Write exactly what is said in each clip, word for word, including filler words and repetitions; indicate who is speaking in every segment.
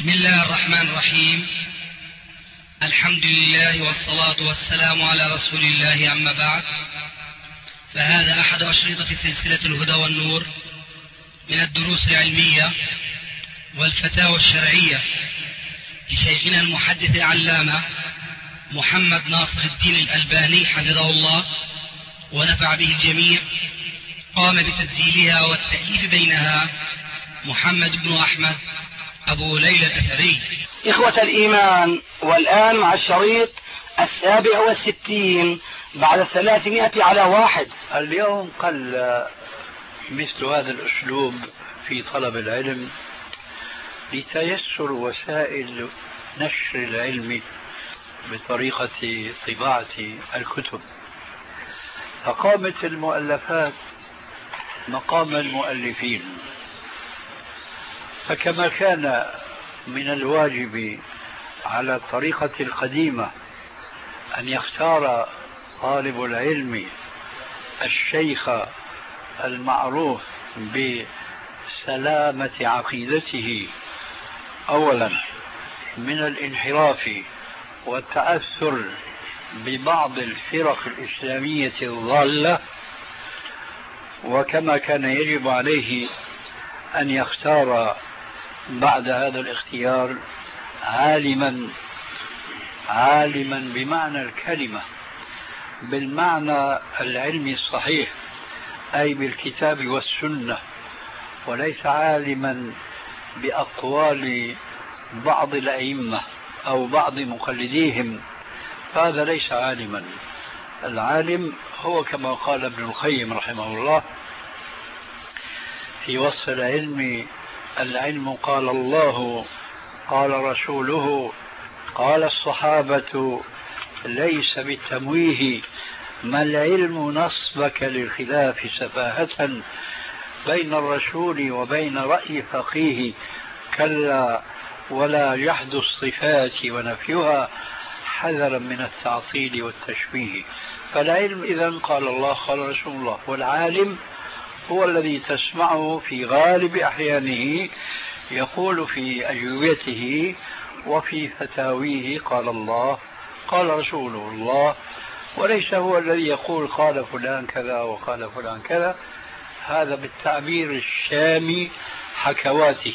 Speaker 1: بسم الله الرحمن الرحيم. الحمد لله والصلاة والسلام على رسول الله، أما بعد، فهذا أحد أشرطة سلسلة الهدى والنور من الدروس العلمية والفتاوى الشرعية لشيخنا المحدث العلامة محمد ناصر الدين الألباني حفظه الله ونفع به الجميع. قام بتسجيلها والتأليف بينها محمد بن أحمد أبو ليلى الأثري.
Speaker 2: إخوة الإيمان، والآن مع الشريط السابع والستين بعد الثلاثمائة على واحد.
Speaker 3: اليوم قل مثل هذا الأسلوب في طلب العلم لتيسر وسائل نشر العلم بطريقة طباعة الكتب، فقامت المؤلفات مقام المؤلفين. فكما كان من الواجب على الطريقة القديمة أن يختار طالب العلم الشيخ المعروف بسلامة عقيدته أولا من الانحراف والتأثر ببعض الفرق الإسلامية الضالة، وكما كان يجب عليه أن يختار بعد هذا الاختيار عالما عالما بمعنى الكلمة، بالمعنى العلمي الصحيح، أي بالكتاب والسنة، وليس عالما بأقوال بعض الأئمة أو بعض مقلديهم، فهذا ليس عالما. العالم هو كما قال ابن القيم رحمه الله في وصف العلم: العلم قال الله قال رسوله قال الصحابة، ليس بالتمويه، ما العلم نصبك للخلاف سفاهة، بين الرسول وبين رأي فقيه، كلا ولا جحد الصفات ونفيها، حذرا من التعطيل والتشبيه. فالعلم إذن قال الله قال رسول الله، والعالم هو الذي تسمعه في غالب أحيانه يقول في أجوبته وفي فتاويه قال الله قال رسول الله، وليس هو الذي يقول قال فلان كذا وقال فلان كذا. هذا بالتعبير الشامي حكواتي،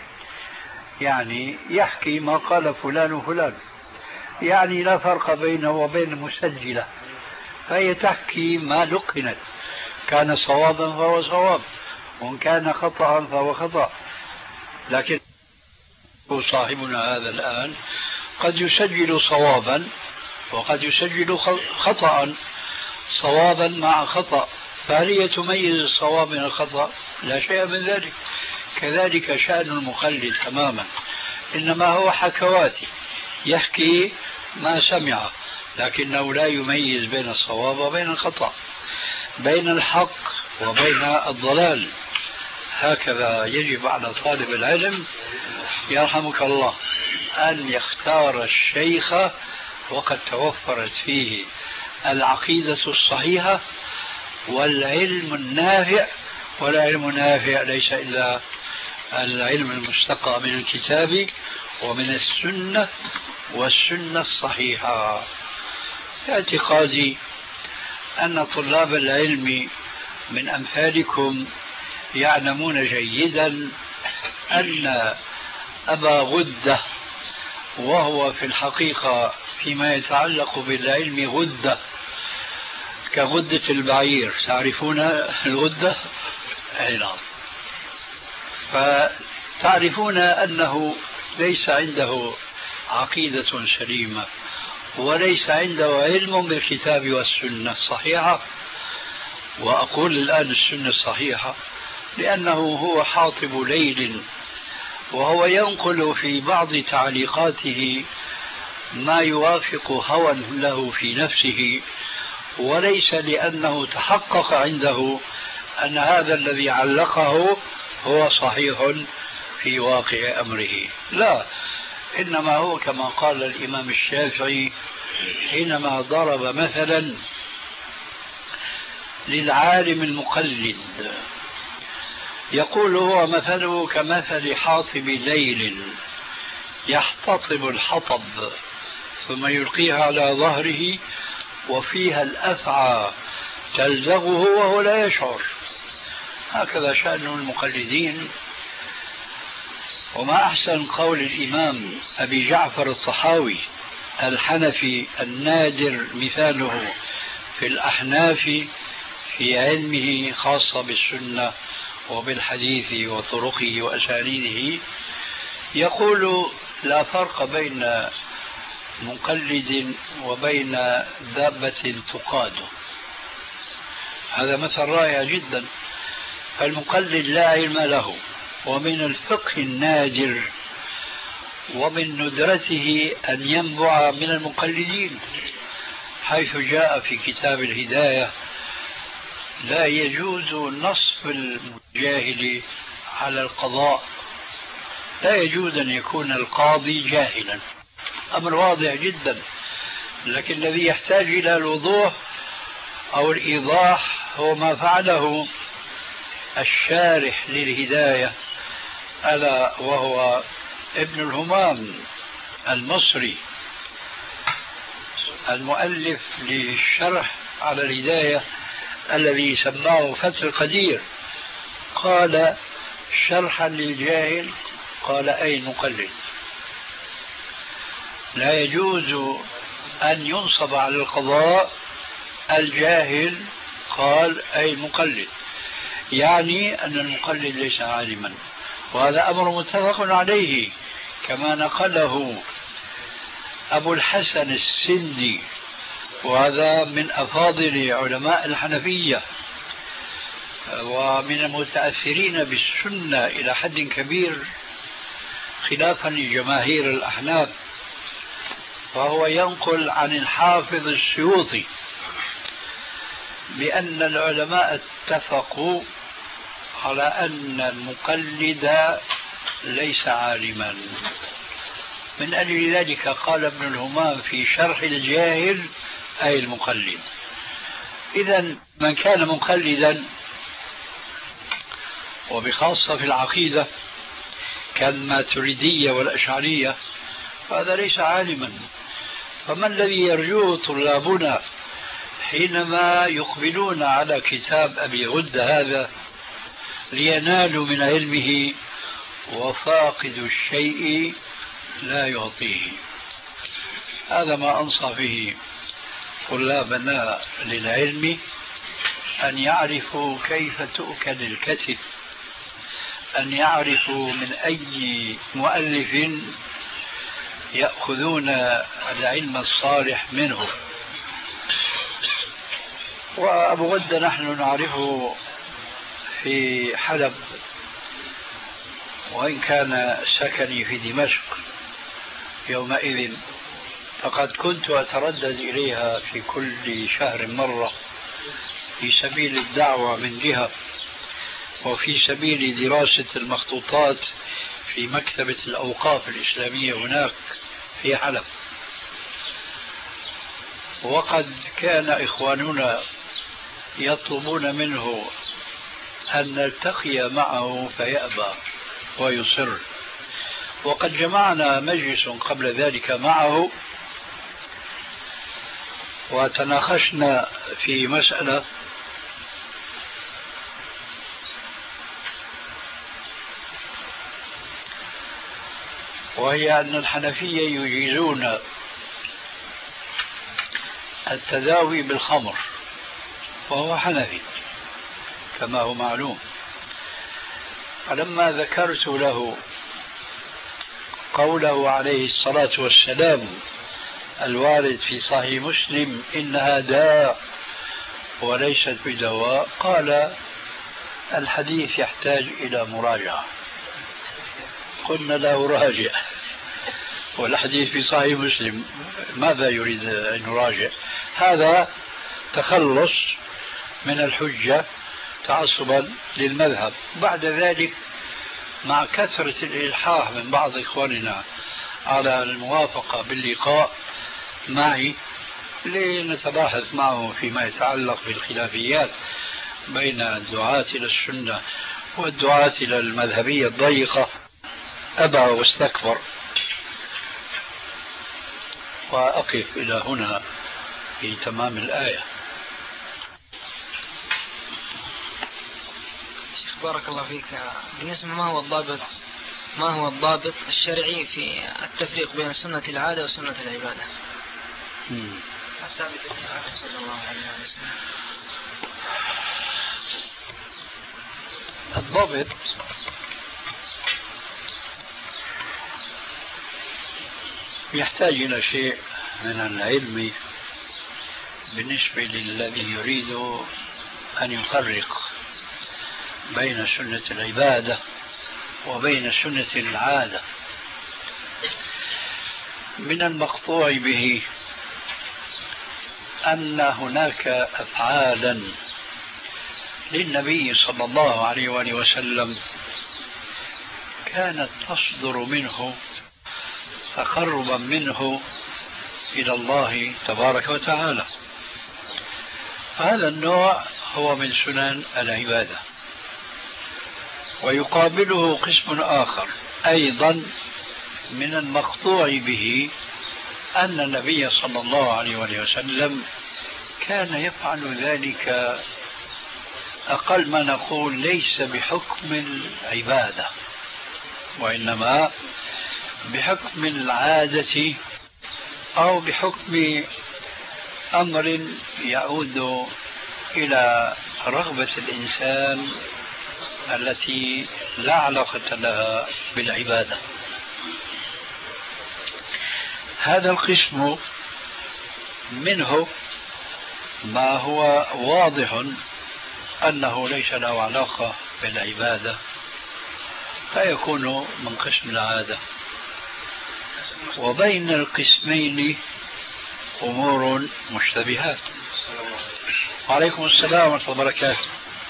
Speaker 3: يعني يحكي ما قال فلان وفلان، يعني لا فرق بينه وبين المسجلة، فهي تحكي ما لقنت، كان صوابا فهو صواب، وإن كان خطأ فهو خطأ. لكن صاحبنا هذا الآن قد يسجل صوابا وقد يسجل خطأ، صوابا مع خطأ، فهل هي تميز الصواب من الخطأ؟ لا شيء من ذلك. كذلك شأن المقلد تماما، إنما هو حكواتي، يحكي ما سمع، لكنه لا يميز بين الصواب وبين الخطأ، بين الحق وبين الضلال. هكذا يجب على طالب العلم يرحمك الله أن يختار الشيخ وقد توفرت فيه العقيدة الصحيحة والعلم النافع. والعلم النافع ليس إلا العلم المستقى من الكتاب ومن السنة والسنة الصحيحة. اعتقادي أن طلاب العلم من أمثالكم يعلمون جيدا أن أبا غدة، وهو في الحقيقة فيما يتعلق بالعلم غدة كغدة البعير، تعرفون الغدة؟ أي نعم. فتعرفون أنه ليس عنده عقيدة سليمة وليس عنده علم بالكتاب والسنة الصحيحة. وأقول الآن السنة الصحيحة لأنه هو حاطب ليل، وهو ينقل في بعض تعليقاته ما يوافق هوى له في نفسه، وليس لأنه تحقق عنده أن هذا الذي علقه هو صحيح في واقع أمره. لا، إنما هو كما قال الإمام الشافعي حينما ضرب مثلا للعالم المقلد، يقول هو مثله كمثل حاطب ليل يحتطب الحطب ثم يلقيها على ظهره وفيها الأفعى تلزغه وهو لا يشعر. هكذا شأن المقلدين. وما أحسن قول الإمام أبي جعفر الطحاوي الحنفي النادر مثاله في الأحناف في علمه خاصة بالسنة وبالحديث وطرقه وأسانيده، يقول: لا فرق بين مقلد وبين دابة تقاد. هذا مثل رائع جدا. فالمقلد لا علم له، ومن الفقه النادر ومن ندرته أن ينبع من المقلدين، حيث جاء في كتاب الهداية: لا يجوز نصف الجاهل على القضاء، لا يجوز أن يكون القاضي جاهلا. أمر واضح جدا، لكن الذي يحتاج إلى الوضوح أو الإيضاح هو ما فعله الشارح للهداية، ألا وهو ابن الهمام المصري المؤلف للشرح على الهداية الذي سماه فتح القدير. قال شرحا للجاهل: قال أي مقلد. لا يجوز أن ينصب على القضاء الجاهل، قال أي مقلد، يعني أن المقلد ليس عالما. وهذا أمر متفق عليه، كما نقله أبو الحسن السندي، وهذا من أفاضل علماء الحنفية ومن المتأثرين بالسنة إلى حد كبير، خلافا لجماهير الأحناف. فهو ينقل عن الحافظ السيوطي بأن العلماء اتفقوا على أن المقلد ليس عالما. من أجل ذلك قال ابن الهمام في شرح الجاهل أي المقلد. إذن من كان مقلدا، وبخاصة في العقيدة كالماتريدية والأشعرية، فهذا ليس عالما. فما الذي يرجوه طلابنا حينما يقبلون على كتاب أبي غدة هذا لينالوا من علمه؟ وفاقد الشيء لا يعطيه. هذا ما أنصح به طلابنا للعلم، أن يعرفوا كيف تؤكل الكتف، أن يعرفوا من أي مؤلف يأخذون العلم الصالح منه. وأبو غدة نحن نعرفه في حلب، وإن كان سكني في دمشق يومئذ، فقد كنت أتردد إليها في كل شهر مرة في سبيل الدعوة من جهة، وفي سبيل دراسة المخطوطات في مكتبة الأوقاف الإسلامية هناك في حلب. وقد كان إخواننا يطلبون منه أن نلتقي معه فيأبى ويصر. وقد جمعنا مجلس قبل ذلك معه وتناقشنا في مسألة، وهي أن الحنفية يجيزون التداوي بالخمر، وهو حنفي كما هو معلوم. فلما ذكرت له قوله عليه الصلاة والسلام الوارد في صحيح مسلم: إنها داء وليست بدواء، قال: الحديث يحتاج إلى مراجعة. قلنا له: راجع، والحديث في صحيح مسلم، ماذا يريد أن يراجع؟ هذا تخلص من الحجة تعصبا للمذهب. بعد ذلك مع كثرة الإلحاح من بعض إخواننا على الموافقة باللقاء معي لنتباحث معه فيما يتعلق بالخلافيات بين الدعاة إلى السنة والدعاة إلى المذهبية الضيقة، أبى واستكبر. وأقف إلى هنا في تمام الآية.
Speaker 4: شيخ بارك الله فيك، بالنسبة ما هو الضابط ما هو الضابط الشرعي في التفريق بين سنة العادة وسنة العبادة الثابتة في العادة صلى الله عليه وسلم؟
Speaker 3: الضابط يحتاج إلى شيء من العلم بالنسبة للذي يريد أن يفرق بين سنة العبادة وبين سنة العادة. من المقطوع به أن هناك أفعالا للنبي صلى الله عليه وآله وسلم كانت تصدر منه تقربا منه إلى الله تبارك وتعالى، هذا النوع هو من سنن العبادة. ويقابله قسم آخر أيضا من المقطوع به أن النبي صلى الله عليه وآله وسلم كان يفعل ذلك أقل ما نقول ليس بحكم العبادة، وإنما بحكم العادة أو بحكم أمر يعود إلى رغبة الإنسان التي لا علاقة لها بالعبادة. هذا القسم منه ما هو واضح أنه ليس له علاقة بالعبادة فيكون من قسم العادة، وبين القسمين أمور مشتبهات. وعليكم السلام ورحمة الله وبركاته.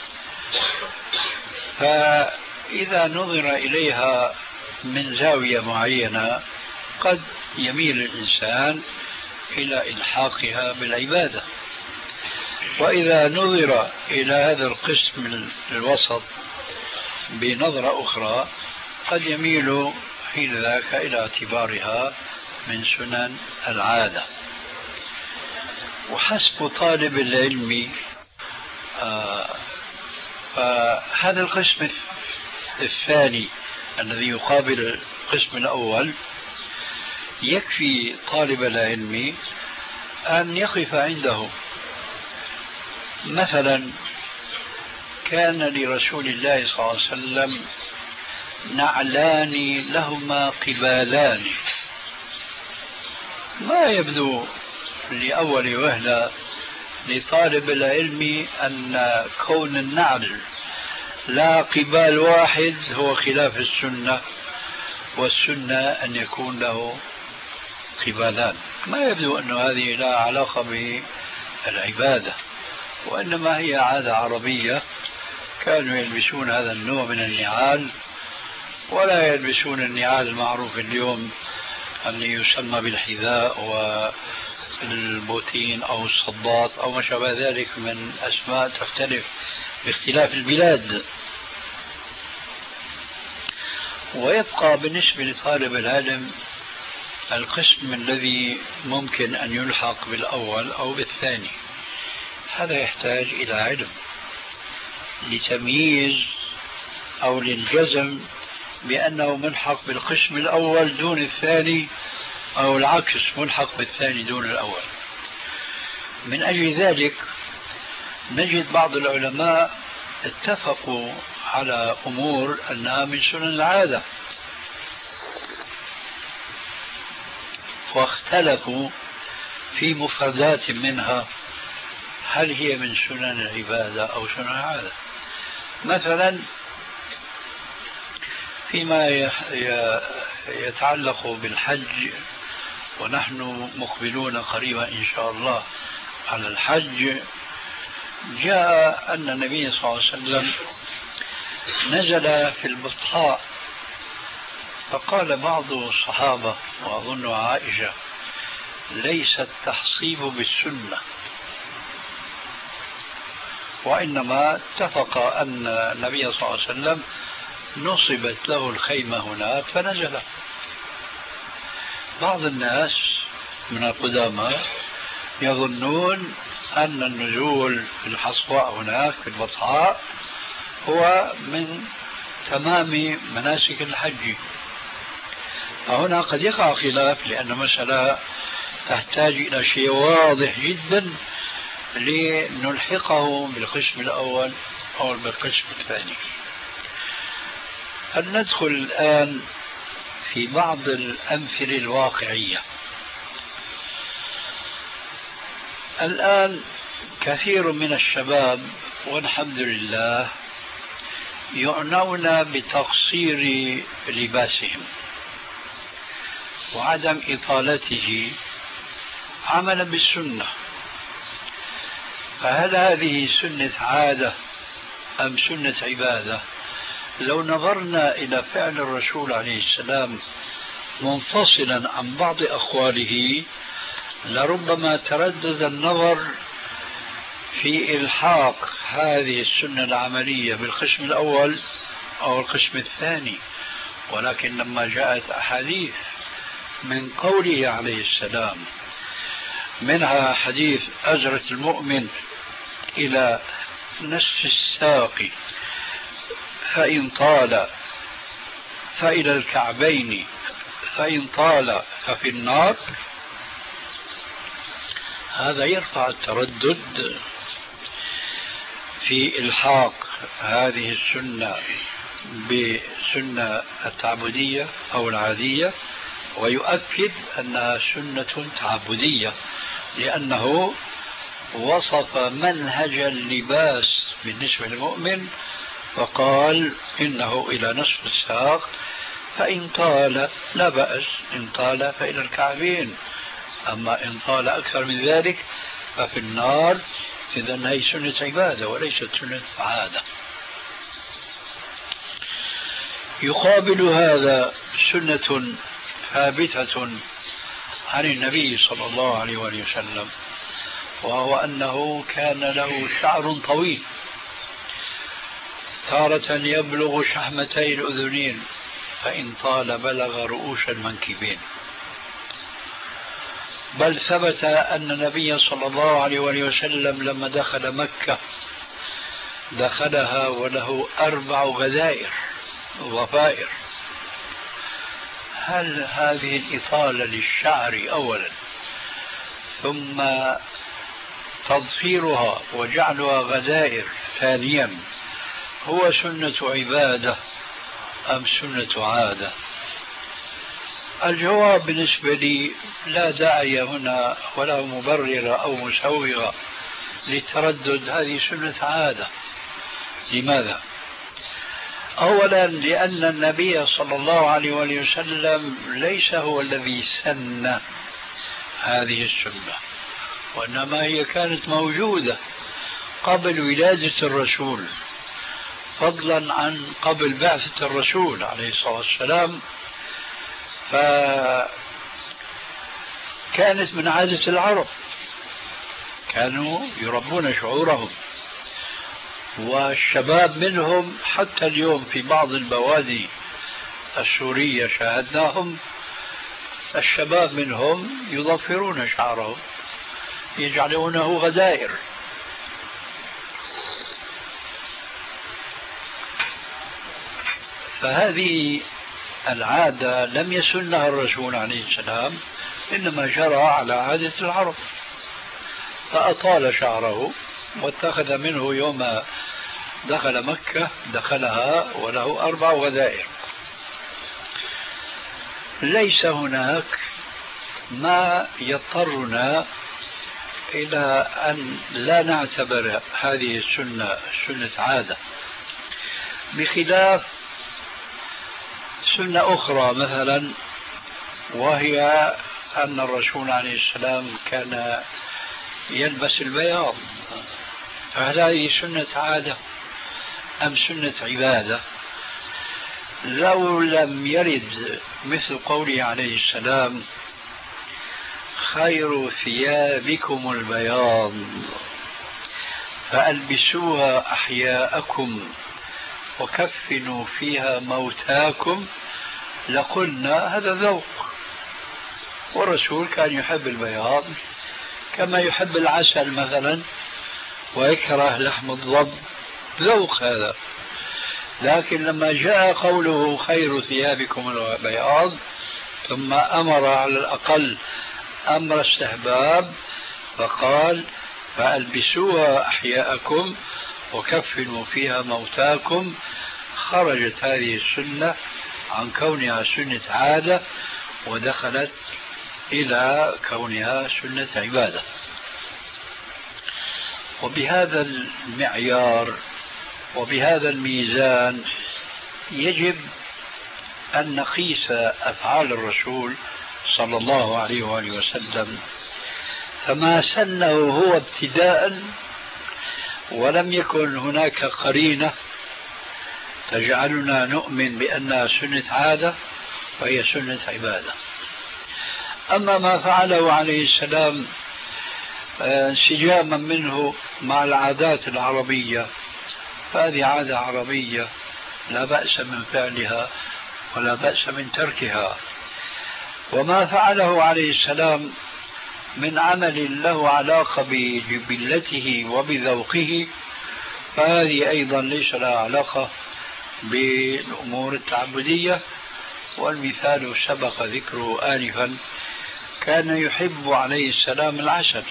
Speaker 3: فإذا نظر إليها من زاوية معينة قد يميل الإنسان إلى إلحاقها بالعبادة، وإذا نظر إلى هذا القسم الوسط بنظرة أخرى قد يميل حين ذاك إلى اعتبارها من سنن العادة. وحسب طالب العلم آه فهذا القسم الثاني الذي يقابل القسم الأول يكفي طالب العلم أن يقف عنده. مثلا كان لرسول الله صلى الله عليه وسلم نعلان لهما قبالان، ما يبدو لأول وهلة لطالب العلم أن كون النعل لا قبال واحد هو خلاف السنة، والسنة أن يكون له قبالان. ما يبدو أن هذه لا علاقة بالعبادة، وإنما هي عادة عربية، كانوا يلبسون هذا النوع من النعال ولا يلبسون النعال المعروف اليوم اللي يسمى بالحذاء والبوتين أو الصدات أو ما شابه ذلك من أسماء تختلف باختلاف البلاد. ويبقى بالنسبة لطالب العلم القسم الذي ممكن أن يلحق بالأول أو بالثاني، هذا يحتاج إلى علم لتمييز أو للجزم بأنه ملحق بالقسم الأول دون الثاني، أو العكس ملحق بالثاني دون الأول. من أجل ذلك نجد بعض العلماء اتفقوا على أمور أنها من سنن العادة، واختلفوا في مفردات منها هل هي من سنن العبادة أو سنن العادة. مثلا فيما يتعلق بالحج، ونحن مقبلون قريبا إن شاء الله على الحج، جاء أن النبي صلى الله عليه وسلم نزل في البطحاء، فقال بعض الصحابة وأظن عائشة ليس التحصيب بالسنة، وإنما اتفق أن النبي صلى الله عليه وسلم نصبت له الخيمة هناك فنزل. بعض الناس من القدامى يظنون أن النزول في الحصواء هناك في البطحاء هو من تمام مناسك الحج. فهنا قد يقع خلاف، لأن مسألة تحتاج إلى شيء واضح جدا لنلحقه بالقسم الأول أو بالقسم الثاني. هل ندخل الآن في بعض الأمثلة الواقعية؟ الآن كثير من الشباب والحمد لله يعنون بتقصير لباسهم وعدم إطالته عملا بالسنة. فهل هذه سنة عادة أم سنة عبادة؟ لو نظرنا إلى فعل الرسول عليه السلام منفصلا عن بعض أقواله لربما تردد النظر في إلحاق هذه السنة العملية بالقسم الأول أو القسم الثاني. ولكن لما جاءت أحاديث من قوله عليه السلام، منها حديث أزرة المؤمن إلى نصف الساق فإن طال فإلى الكعبين فإن طال ففي النار، هذا يرفع التردد في إلحاق هذه السنة بسنة التعبدية أو العادية، ويؤكد أنها سنة تعبدية لأنه وصف منهج اللباس بالنسبة للمؤمن وقال إنه إلى نصف الساق فإن طال لا بأس، إن طال فإلى الكعبين، أما إن طال أكثر من ذلك ففي النار. إذن هي سنة عبادة وليست سنة عادة. يقابل هذا سنة ثابتة عن النبي صلى الله عليه وسلم، وهو أنه كان له شعر طويل تارة يبلغ شحمتي الأذنين فإن طال بلغ رؤوس المنكبين. بل ثبت أن النبي صلى الله عليه وسلم لما دخل مكة دخلها وله أربع غدائر ضفائر. هل هذه الإطالة للشعر أولا ثم تضفيرها وجعلها غدائر ثانيا هو سنة عبادة أم سنة عادة؟ الجواب بالنسبة لي لا داعي هنا ولا مبرر أو مسوغ للتردد، هذه سنة عادة. لماذا؟ أولا لأن النبي صلى الله عليه وسلم ليس هو الذي سن هذه السنة، وإنما هي كانت موجودة قبل ولادة الرسول، فضلا عن قبل بعثة الرسول عليه الصلاة والسلام. فكانت من عادة العرب، كانوا يربون شعورهم، والشباب منهم حتى اليوم في بعض البوادي السورية شاهدناهم، الشباب منهم يضفرون شعرهم يجعلونه غدائر. فهذه العادة لم يسنها الرسول عليه السلام، إنما جرى على عادة العرب، فأطال شعره واتخذ منه يوم دخل مكة دخلها وله أربع غدائر. ليس هناك ما يضطرنا إلى أن لا نعتبر هذه السنة سنة عادة، بخلاف سنة أخرى مثلا، وهي أن الرسول عليه السلام كان يلبس البياض. فهل هذه سنة عادة أم سنة عبادة؟ لو لم يرد مثل قوله عليه السلام خير ثيابكم البياض فألبسوها أحياءكم وكفنوا فيها موتاكم، لقلنا هذا ذوق. والرسول كان يحب البياض كما يحب العسل مثلا، ويكره لحم الضب، ذوق هذا. لكن لما جاء قوله خير ثيابكم البياض، ثم أمر على الأقل أمر استحباب، فقال فألبسوها أحياءكم وكفنوا فيها موتاكم. خرجت هذه السنة عن كونها سنة عادة ودخلت إلى كونها سنة عبادة. وبهذا المعيار وبهذا الميزان يجب أن نقيس أفعال الرسول صلى الله عليه وآله وسلم، فما سنه هو ابتداء ولم يكن هناك قرينة تجعلنا نؤمن بأنها سنة عادة وهي سنة عبادة. أما ما فعله عليه السلام انسجاما منه مع العادات العربية، فهذه عادة عربية لا بأس من فعلها ولا بأس من تركها. وما فعله عليه السلام من عمل له علاقة بجبلته وبذوقه، فهذه أيضا ليس لها علاقة بالأمور التعبدية. والمثال سبق ذكره آنفا، كان يحب عليه السلام العسل،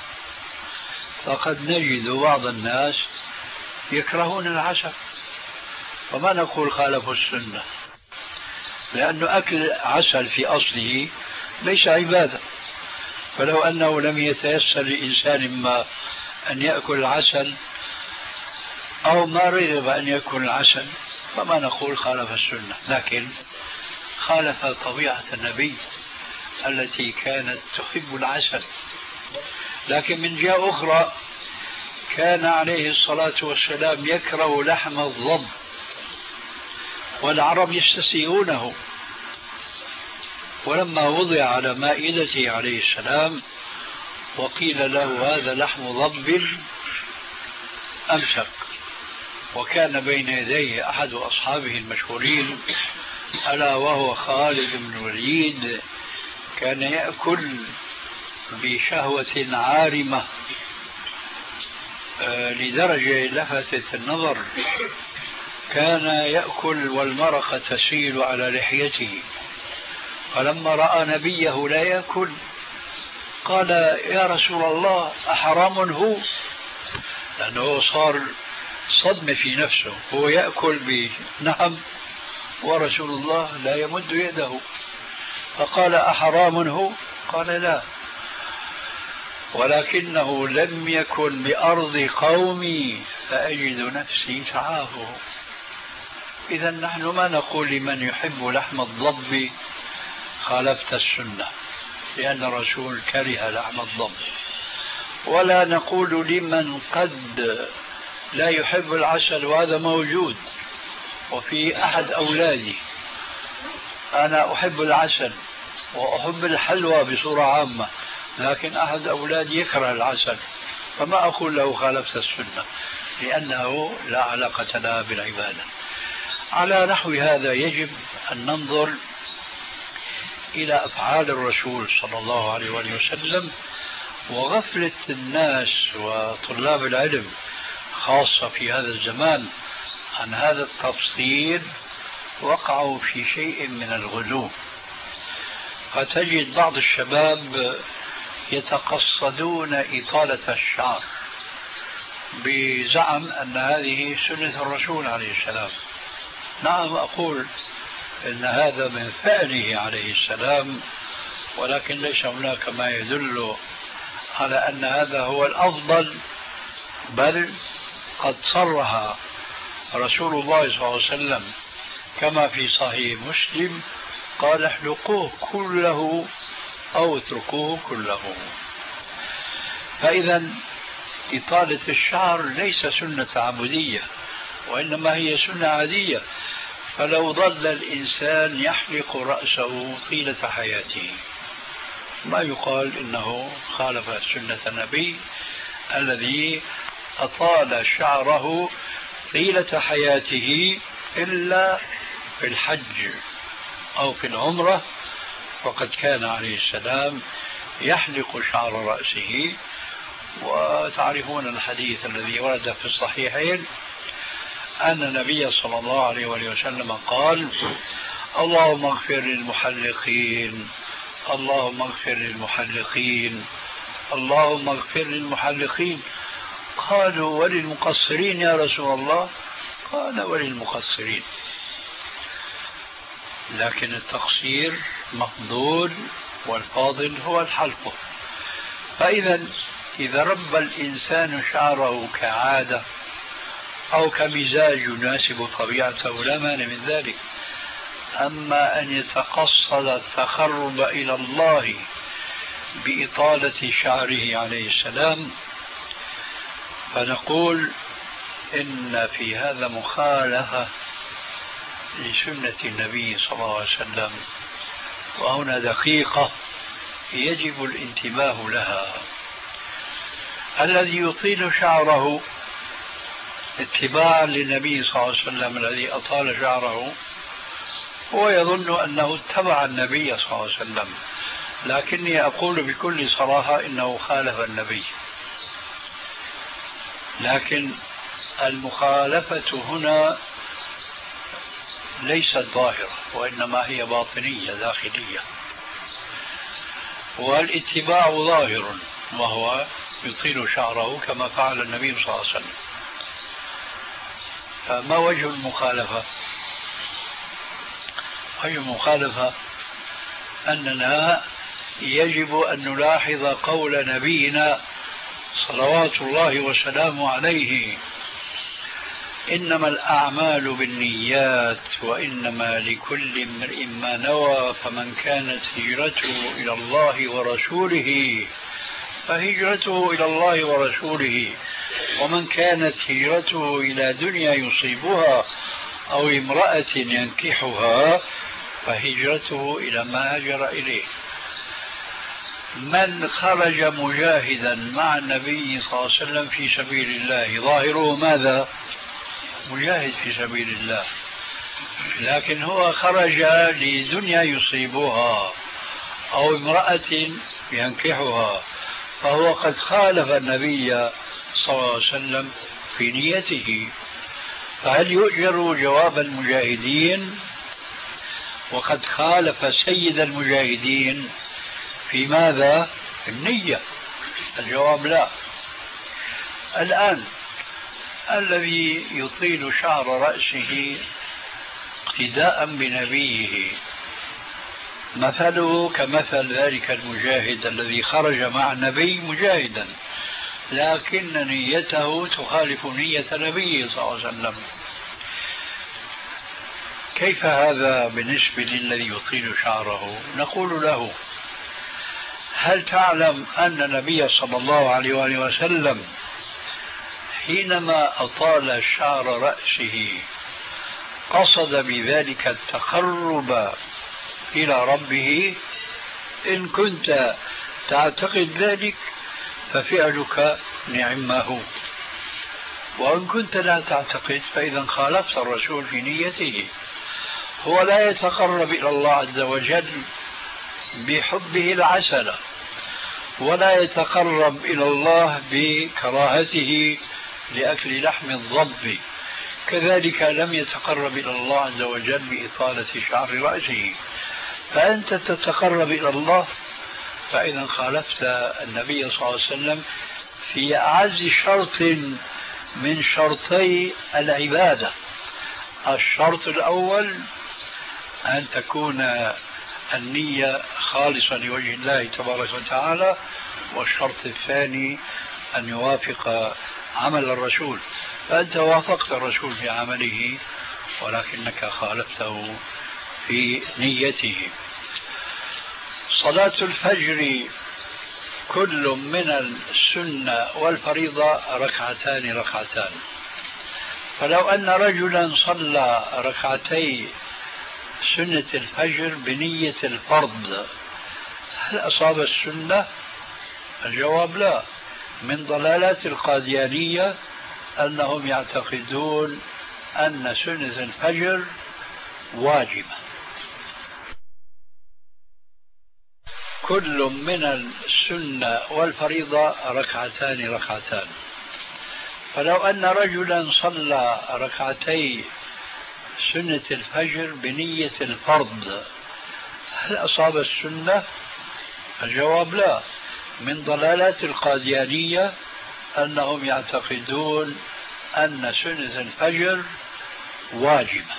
Speaker 3: فقد نجد بعض الناس يكرهون العسل، وما نقول خالفوا السنة، لأن أكل عسل في أصله ليس عبادة. فلو أنه لم يتيسر لإنسان ما أن يأكل العسل أو ما رغب أن يأكل العسل فما نقول خالف السنة، لكن خالف طبيعة النبي التي كانت تحب العسل. لكن من جهة أخرى كان عليه الصلاة والسلام يكره لحم الضب، والعرب يستسيئونه. ولما وضع على مائدته عليه السلام وقيل له هذا لحم ضب أمسك. وكان بين يديه أحد أصحابه المشهورين ألا وهو خالد بن الوليد، كان يأكل بشهوة عارمة لدرجة لفتت النظر، كان يأكل والمرقة تسيل على لحيته. فلما رأى نبيه لا يأكل قال يا رسول الله أحرام هو؟ لأنه صار صدمة في نفسه، هو يأكل بنعم ورسول الله لا يمد يده. فقال أحرام هو؟ قال لا، ولكنه لم يكن بأرض قومي فأجد نفسي تعافه. إذا نحن ما نقول لمن يحب لحم الضب خالفت السنة، لأن الرسول كره لحم الضب، ولا نقول لمن قد لا يحب العسل، وهذا موجود. وفي أحد أولادي أنا أحب العسل وأحب الحلوى بصورة عامة، لكن أحد أولادي يكره العسل، فما أقول له خالفت السنة، لأنه لا علاقة لها بالعبادة. على نحو هذا يجب أن ننظر إلى أفعال الرسول صلى الله عليه وآله وسلم. وغفلة الناس وطلاب العلم خاصة في هذا الزمان عن هذا التفصيل وقعوا في شيء من الغلو. فتجد بعض الشباب يتقصدون إطالة الشعر بزعم أن هذه سنة الرسول عليه السلام. نعم، أقول إن هذا من فعله عليه السلام، ولكن ليس هناك ما يدل على أن هذا هو الأفضل، بل قد صرح رسول الله صلى الله عليه وسلم كما في صحيح مسلم قال احلقوه كله أو اتركوه كله. فإذا إطالة الشعر ليس سنة عبودية، وإنما هي سنة عادية. فلو ظل الإنسان يحلق رأسه طيلة حياته ما يقال إنه خالف سنة النبي الذي أطال شعره طيلة حياته إلا في الحج أو في العمرة، وقد كان عليه السلام يحلق شعر رأسه. وتعرفون الحديث الذي ورد في الصحيحين أن النبي صلى الله عليه وسلم قال: اللهم اغفر للمحلقين، اللهم اغفر للمحلقين، اللهم اغفر للمحلقين. قالوا: وللمقصرين يا رسول الله؟ قال: وللمقصرين. لكن التقصير مفضول والفاضل هو الحلق. فإذا إذا رب الإنسان شعره كعادة أو كمزاج يناسب طبيعته لا مانع من ذلك. أما أن يتقصد التقرب إلى الله بإطالة شعره عليه السلام فنقول إن في هذا مخالفة لسنة النبي صلى الله عليه وسلم، وهنا دقيقة يجب الانتباه لها. الذي يطيل شعره اتباعا للنبي صلى الله عليه وسلم الذي أطال شعره هو يظن أنه اتبع النبي صلى الله عليه وسلم، لكني أقول بكل صراحة إنه خالف النبي. لكن المخالفة هنا ليست ظاهرة، وإنما هي باطنية داخلية، والاتباع ظاهر وهو يطيل شعره كما فعل النبي صلى الله عليه وسلم. فما وجه المخالفة؟ وجه المخالفة أننا يجب أن نلاحظ قول نبينا صلوات الله وسلامه عليه: إنما الأعمال بالنيات وإنما لكل امرئ ما نوى، فمن كانت هجرته إلى الله ورسوله فهجرته إلى الله ورسوله، ومن كانت هجرته إلى دنيا يصيبها أو امرأة ينكحها فهجرته إلى ما هاجر إليه. من خرج مجاهدا مع النبي صلى الله عليه وسلم في سبيل الله ظاهره ماذا؟ مجاهد في سبيل الله، لكن هو خرج لدنيا يصيبها أو امرأة ينكحها، فهو قد خالف النبي صلى الله عليه وسلم في نيته. فهل يؤجر جواب المجاهدين وقد خالف سيد المجاهدين في ماذا؟ النية. الجواب لا. الآن الذي يطيل شعر رأسه اقتداء بنبيه مثله كمثل ذلك المجاهد الذي خرج مع النبي مجاهدا، لكن نيته تخالف نية نبيه صلى الله عليه وسلم. كيف هذا بالنسبة للذي يطيل شعره؟ نقول له: هل تعلم أن النبي صلى الله عليه وآله وسلم حينما أطال شعر رأسه قصد بذلك التقرب إلى ربه؟ إن كنت تعتقد ذلك ففعلك نعمه، وإن كنت لا تعتقد فإذا خالفت الرسول في نيته. هو لا يتقرب إلى الله عز وجل بحبه العسل، ولا يتقرب إلى الله بكراهته لأكل لحم الضب، كذلك لم يتقرب إلى الله عز وجل بإطالة شعر رأسه. فأنت تتقرب إلى الله، فإذا خالفت النبي صلى الله عليه وسلم في أعز شرط من شرطي العبادة. الشرط الأول أن تكون النية خالصة لوجه الله تبارك وتعالى، والشرط الثاني أن يوافق عمل الرسول. فأنت وافقت الرسول في عمله ولكنك خالفته في نيته. صلاة الفجر كل من السنة والفريضة ركعتان ركعتان، فلو أن رجلا صلى ركعتي سنة الفجر بنية الفرض هل أصاب السنة؟ الجواب لا. من ضلالات القاديانية أنهم يعتقدون أن سنة الفجر واجبة. كل من السنة والفريضة ركعتان ركعتان. فلو أن رجلا صلى ركعتي سنة الفجر بنية الفرض هل أصاب السنة؟ الجواب لا. من ضلالات القاديانية أنهم يعتقدون أن سنة الفجر واجبة،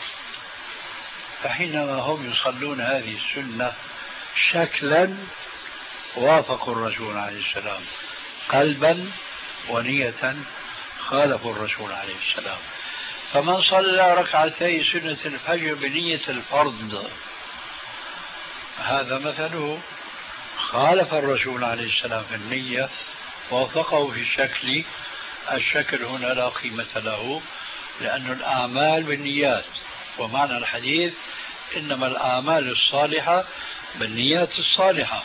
Speaker 3: فحينما هم يصلون هذه السنة شكلا وافقوا الرسول عليه السلام، قلبا ونية خالفوا الرسول عليه السلام. فمن صلى ركعتي سنة الفجر بنية الفرض هذا مثله خالف الرسول عليه السلام في النية ووافقه في الشكل. الشكل هنا لا قيمة له، لأن الأعمال بالنيات، ومعنى الحديث إنما الأعمال الصالحة بالنيات الصالحة.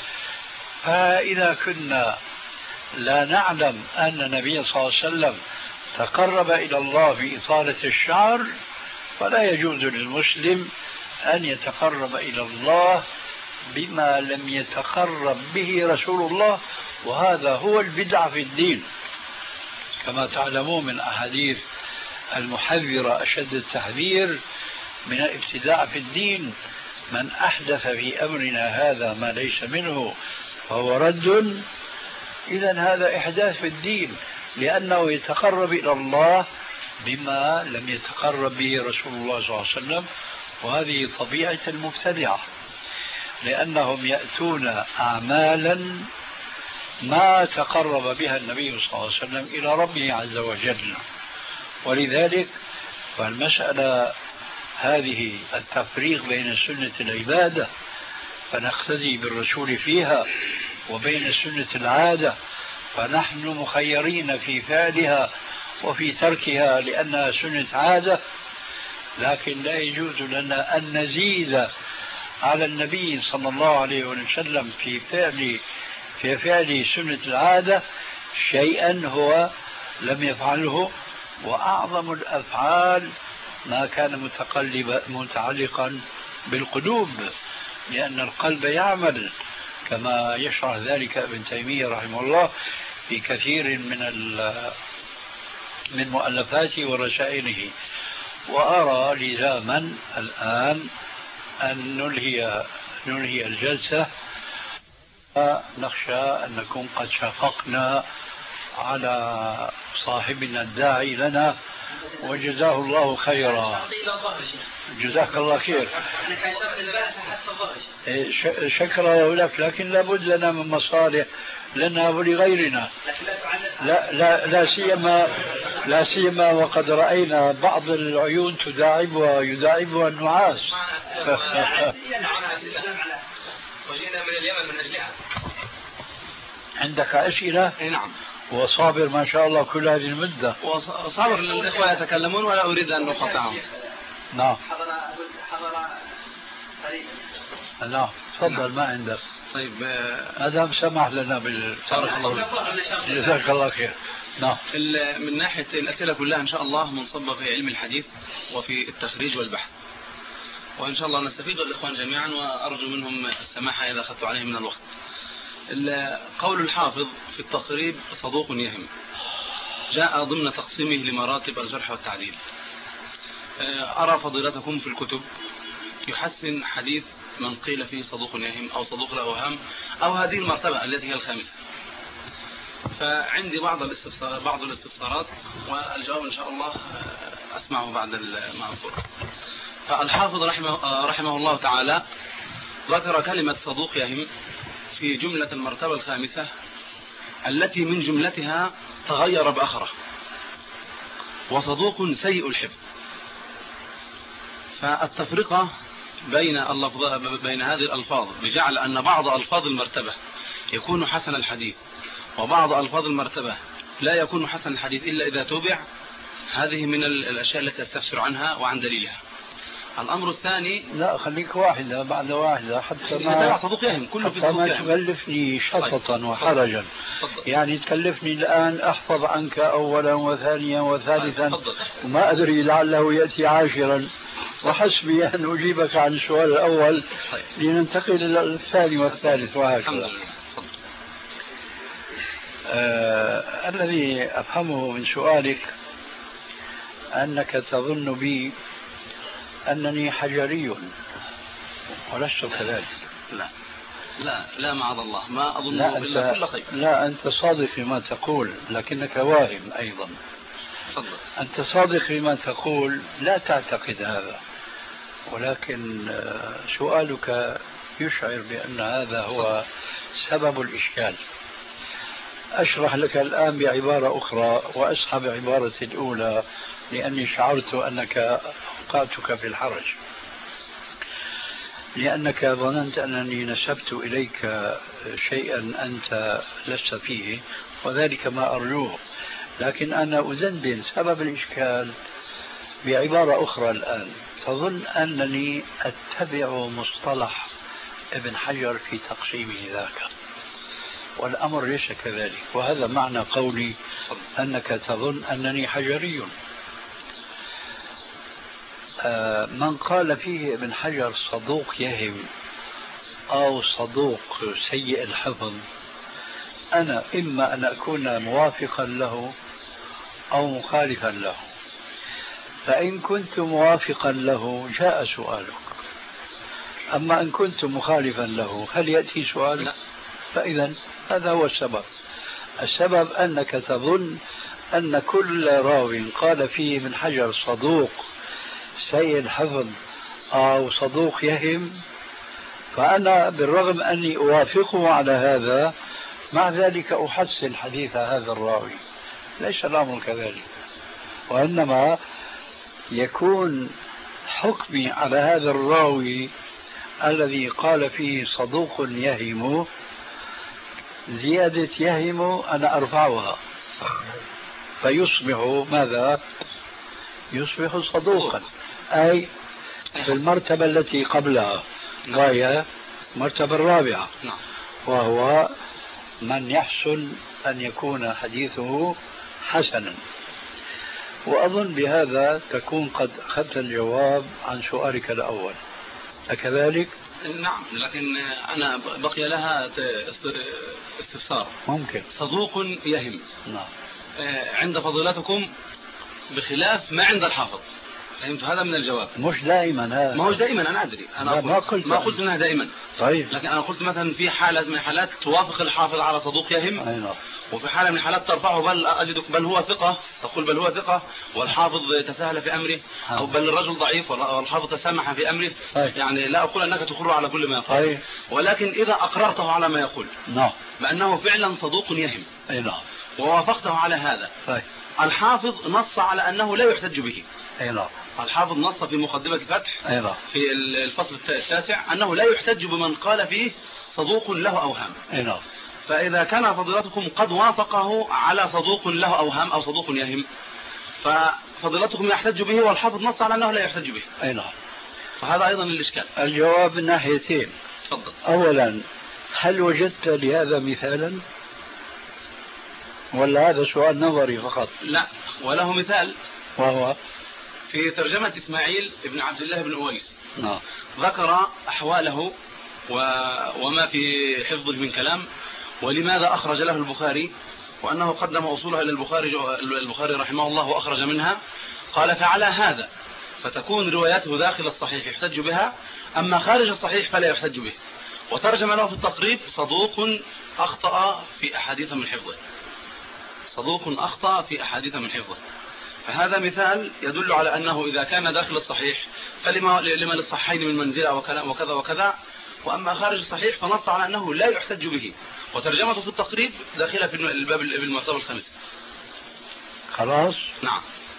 Speaker 3: فإذا كنا لا نعلم أن النبي صلى الله عليه وسلم تقرب إلى الله بإطالة الشعر، فلا يجوز للمسلم أن يتقرب إلى الله بما لم يتقرب به رسول الله، وهذا هو البدعة في الدين. كما تعلمون من أحاديث المحذرة أشد التحذير من الابتداع في الدين: من أحدث في أمرنا هذا ما ليس منه فهو رد. إذن هذا إحداث في الدين، لأنه يتقرب إلى الله بما لم يتقرب به رسول الله صلى الله عليه وسلم، وهذه طبيعة المبتدعة، لأنهم يأتون أعمالا ما تقرب بها النبي صلى الله عليه وسلم إلى ربه عز وجل. ولذلك فالمسألة هذه التفريق بين سنة العبادة فنقتدي بالرسول فيها وبين سنة العادة فنحن مخيرين في فعلها وفي تركها لأنها سنة عادة، لكن لا يجوز لنا أن نزيد على النبي صلى الله عليه وسلم في فعل في فعل سنة العادة شيئا هو لم يفعله. وأعظم الأفعال ما كان متقلب متعلقا بالقلوب، لأن القلب يعمل كما يشرح ذلك ابن تيمية رحمه الله في كثير من من مؤلفاته ورسائله. وأرى لزاما الآن أن ننهي ننهي الجلسة، نخشى أن نكون قد شققنا على صاحبنا الداعي لنا، وجزاه الله خيرا. جزاك الله خير. شكرا لك، لكن لابد لنا من مصالح لنا ولغيرنا، لا لا لا سيما لا سيما وقد رأينا بعض العيون تداعبها يداعبها النعاس.
Speaker 5: وجينا من اليمن من أجلها.
Speaker 3: عندك أسئلة؟
Speaker 5: نعم.
Speaker 3: وصابر ما شاء الله كل هذه المدة.
Speaker 5: وصابر الإخوة يتكلمون ولا أريد أن نقطعهم.
Speaker 3: نعم.
Speaker 5: حضر حضر
Speaker 3: نعم تفضل. ما عندك؟
Speaker 5: طيب
Speaker 3: هذا سمح لنا بال.
Speaker 5: بارك الله
Speaker 3: جزاك الله خير. نعم.
Speaker 5: من ناحية الأسئلة كلها إن شاء الله منصبة في علم الحديث وفي التخريج والبحث، وإن شاء الله نستفيد الإخوان جميعا، وأرجو منهم السماحة إذا أخذت عليهم من الوقت. قول الحافظ في التقريب صدوق يهم جاء ضمن تقسيمه لمراتب الجرح والتعديل. أرى فضيلتكم في الكتب يحسن حديث من قيل فيه صدوق يهم أو صدوق له وهم أو هذه المرتبة التي هي الخامسة. فعندي بعض الاستفسار بعض الاستفسارات والجواب إن شاء الله أسمعه بعد المنصور. فالحافظ رحمه, رحمه الله تعالى ذكر كلمة صدوق يهم في جملة المرتبة الخامسة التي من جملتها تغير بأخره، وصدوق سيء الحفظ. فالتفرقة بين اللفظ بين هذه الألفاظ بجعل أن بعض ألفاظ المرتبة يكون حسن الحديث وبعض ألفاظ المرتبة لا يكون حسن الحديث إلا إذا تبع، هذه من الأشياء التي أستفسر عنها وعن دليلها. الأمر الثاني،
Speaker 3: لا خليك واحدة بعد واحدة حتى ما
Speaker 5: صدوق يهم كله في
Speaker 3: حتى
Speaker 5: صدوق
Speaker 3: ما
Speaker 5: يهم.
Speaker 3: تكلفني شططا وحرجا.
Speaker 5: فضل.
Speaker 3: يعني تكلفني الآن أحفظ عنك أولا وثانيا وثالثا
Speaker 5: فضل.
Speaker 3: وما أدري لعله يأتي عاشرا. وحسبي أن أجيبك عن السؤال الأول
Speaker 5: طيب.
Speaker 3: لننتقل إلى الثاني والثالث وهكذا.
Speaker 5: الحمد لله.
Speaker 3: آه الذي أفهمه من سؤالك أنك تظن بي أنني حجري ولست كذلك.
Speaker 5: لا لا لا معاذ الله، ما أظن
Speaker 3: لا
Speaker 5: إلا
Speaker 3: أنت
Speaker 5: كل خير.
Speaker 3: لا أنت صادق فيما تقول لكنك واهم أيضا.
Speaker 5: تفضل.
Speaker 3: أنت صادق فيما تقول لا تعتقد هذا، ولكن سؤالك يشعر بأن هذا هو سبب الإشكال. أشرح لك الآن بعبارة أخرى وأسحب عبارتي الأولى لأني شعرت أنك أوقعتك في الحرج، لأنك ظننت أنني نسبت إليك شيئا أنت لست فيه، وذلك ما أرجوه. لكن أنا أدندن سبب الإشكال بعبارة أخرى الآن. تظن أنني أتبع مصطلح ابن حجر في تقسيمه ذاك، والأمر ليس كذلك، وهذا معنى قولي أنك تظن أنني حجري. من قال فيه ابن حجر صدوق يهم أو صدوق سيء الحفظ، أنا إما أن أكون موافقا له أو مخالفا له. فإن كنت موافقا له جاء سؤالك، أما إن كنت مخالفا له هل يأتي سؤالك؟ فإذا هذا هو السبب. السبب أنك تظن أن كل راو قال فيه ابن حجر صدوق سيء الحفظ أو صدوق يهم، فأنا بالرغم أني أوافقه على هذا مع ذلك أحسن حديث هذا الراوي. ليس الأمر كذلك، وإنما يكون حكمي على هذا الراوي الذي قال فيه صدوق يهم، زيادة يهم أنا أرفعها فيصبح ماذا؟ يصبح صدوقا، أي في المرتبة التي قبلها، وهي المرتبة الرابعة، وهو من يحسن أن يكون حديثه حسنا. وأظن بهذا تكون قد أخذت الجواب عن سؤالك الأول، أكذلك؟
Speaker 5: نعم، لكن أنا بقي لها استفسار.
Speaker 3: ممكن.
Speaker 5: صدوق يهم،
Speaker 3: نعم،
Speaker 5: عند فضيلتكم بخلاف ما عند الحافظ، فهمت هذا من الجواب؟
Speaker 3: مش دائما هذا.
Speaker 5: ما هو دائما، أنا أدري، أنا
Speaker 3: ما قلت
Speaker 5: ما قلت أنها دائما.
Speaker 3: طيب.
Speaker 5: لكن أنا قلت مثلا في حالة من الحالات توافق الحافظ على صدوق يهم،
Speaker 3: أيوة.
Speaker 5: وفي حالة من الحالات ترفعه، بل أجدك بل هو ثقة، تقول بل هو ثقة والحافظ تساهل في أمره، أو بل الرجل ضعيف والحافظ تسامح في أمره.
Speaker 3: طيب.
Speaker 5: يعني لا أقول أنك تقر على كل ما يقول.
Speaker 3: طيب.
Speaker 5: ولكن إذا أقررته على ما يقول،
Speaker 3: نعم،
Speaker 5: بأنه فعلا صدوق يهم،
Speaker 3: أي نعم،
Speaker 5: ووافقته على هذا،
Speaker 3: طيب.
Speaker 5: الحافظ نص على أنه لا يحتج به.
Speaker 3: أي نعم.
Speaker 5: الحافظ نص في مقدمة الفتح
Speaker 3: أيضا
Speaker 5: في الفصل التاسع أنه لا يحتج بمن قال فيه صدوق له أوهام.
Speaker 3: أيضا.
Speaker 5: فإذا كان فضيلتكم قد وافقه على صدوق له أوهام أو صدوق يهم، ففضيلتكم يحتج به والحافظ نص على أنه لا يحتج به.
Speaker 3: أيضا.
Speaker 5: فهذا أيضا الإشكال.
Speaker 3: الجواب من ناحيتين.
Speaker 5: تفضل.
Speaker 3: أولا، هل وجدت لهذا مثالا ولا هذا سؤال نظري فقط؟
Speaker 5: لا، وله مثال،
Speaker 3: وهو
Speaker 5: في ترجمة إسماعيل بن عبد الله بن أويس.
Speaker 3: نعم.
Speaker 5: ذكر أحواله و... وما في حفظه من كلام، ولماذا أخرج له البخاري، وأنه قدم أصولها إلى البخاري البخاري رحمه الله وأخرج منها. قال فعلى هذا فتكون رواياته داخل الصحيح يحتج بها، أما خارج الصحيح فلا يحتج به. وترجم له في التقريب صدوق أخطأ في أحاديث من حفظه، صدوق أخطأ في أحاديث من حفظه. فهذا مثال يدل على أنه إذا كان داخل الصحيح فلما لما للصحيحين من منزلة وكذا وكذا، وأما خارج الصحيح فنص على أنه لا يحتج به. وترجمته في التقريب داخلة في الباب المرتبة الخامسة.
Speaker 3: خلاص.
Speaker 5: نعم.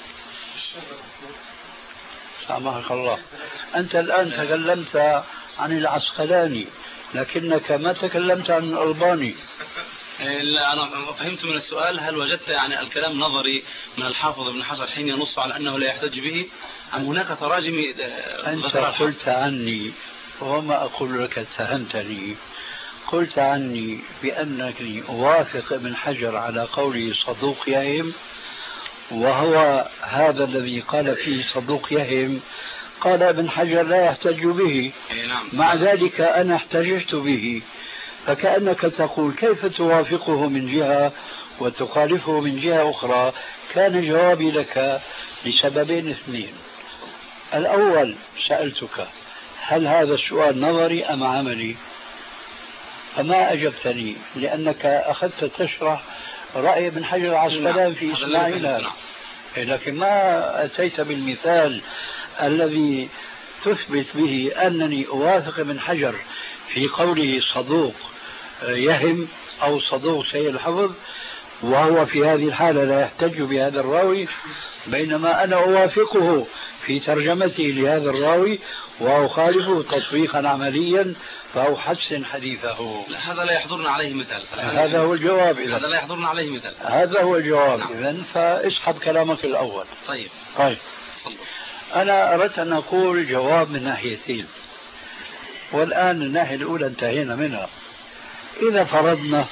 Speaker 3: سامحك الله، أنت الآن تكلمت عن العسقلاني لكنك ما تكلمت عن الألباني.
Speaker 5: لا، أنا فهمت من السؤال هل وجدت يعني الكلام نظري من الحافظ ابن حجر حين ينص على أنه لا يحتج به، أم هناك تراجم؟
Speaker 3: أنت قلت عني وما أقول لك اتهمتني، قلت عني بأنني أوافق ابن حجر على قوله صدوق يهم، وهو هذا الذي قال فيه صدوق يهم قال ابن حجر لا يحتج به، مع ذلك أنا احتججت به. فكأنك تقول كيف توافقه من جهة وتخالفه من جهة أخرى. كان جوابي لك لسببين اثنين. الأول سألتك هل هذا السؤال نظري أم عملي؟ فما أجبتني لأنك أخذت تشرح رأي ابن حجر العسقلاني في إسماعيل هذا، لكن ما أتيت بالمثال الذي تثبت به أنني أوافق ابن حجر في قوله صدوق يهم أو صدوق سيء الحفظ، وهو في هذه الحالة لا يحتج بهذا الراوي، بينما أنا أوافقه في ترجمتي لهذا الراوي وأخالفه تطبيقا عمليا فأحسن حديثه.
Speaker 5: لا هذا لا يحضرنا عليه مثال.
Speaker 3: هذا هو الجواب إذن.
Speaker 5: هذا لا يحضرنا عليه مثال.
Speaker 3: هذا هو الجواب.
Speaker 5: نعم.
Speaker 3: إذن فاسحب كلامك الأول.
Speaker 5: طيب
Speaker 3: طيب أنا أردت أن أقول جواب من ناحيتين، والآن الناحية الأولى انتهينا منها. إذا فرضنا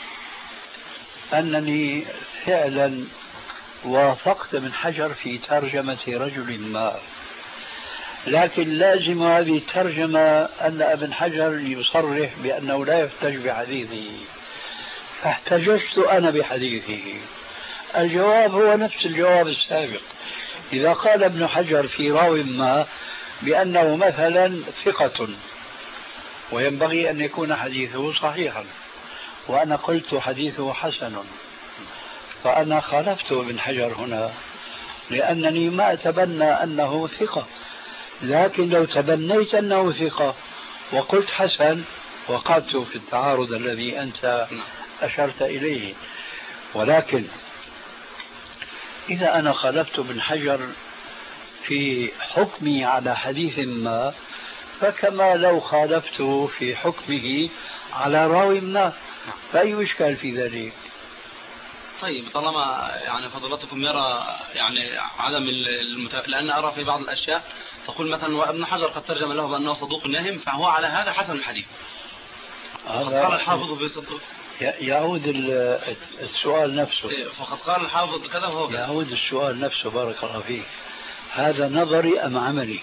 Speaker 3: أنني فعلا وافقت ابن حجر في ترجمة رجل ما، لكن لازم هذه الترجمة أن ابن حجر يصرح بأنه لا يحتج بحديثه، فاحتججت أنا بحديثه. الجواب هو نفس الجواب السابق. إذا قال ابن حجر في راو ما بأنه مثلا ثقة وينبغي أن يكون حديثه صحيحا، وأنا قلت حديثه حسن، فأنا خالفت ابن حجر هنا لأنني ما أتبنى أنه ثقة. لكن لو تبنيت أنه ثقة وقلت حسن وقعت في التعارض الذي أنت أشرت إليه. ولكن إذا أنا خالفت ابن حجر في حكمي على حديث ما، فكما لو خالفته في حكمه على راوي ما، فأي إشكال في ذلك؟
Speaker 5: طيب طالما يعني فضلتكم يرى يعني عدم المت... لأن أرى في بعض الأشياء تقول مثلا وابن حجر قد ترجم له بأنه صدوق ناهم، فهو على هذا حسن الحديث. هذا قال الحافظ بصدق.
Speaker 3: يعود السؤال نفسه.
Speaker 5: فقد قال الحافظ كذا وهو كذا.
Speaker 3: يعود السؤال نفسه بارك الله فيك. هذا نظري أم عملي؟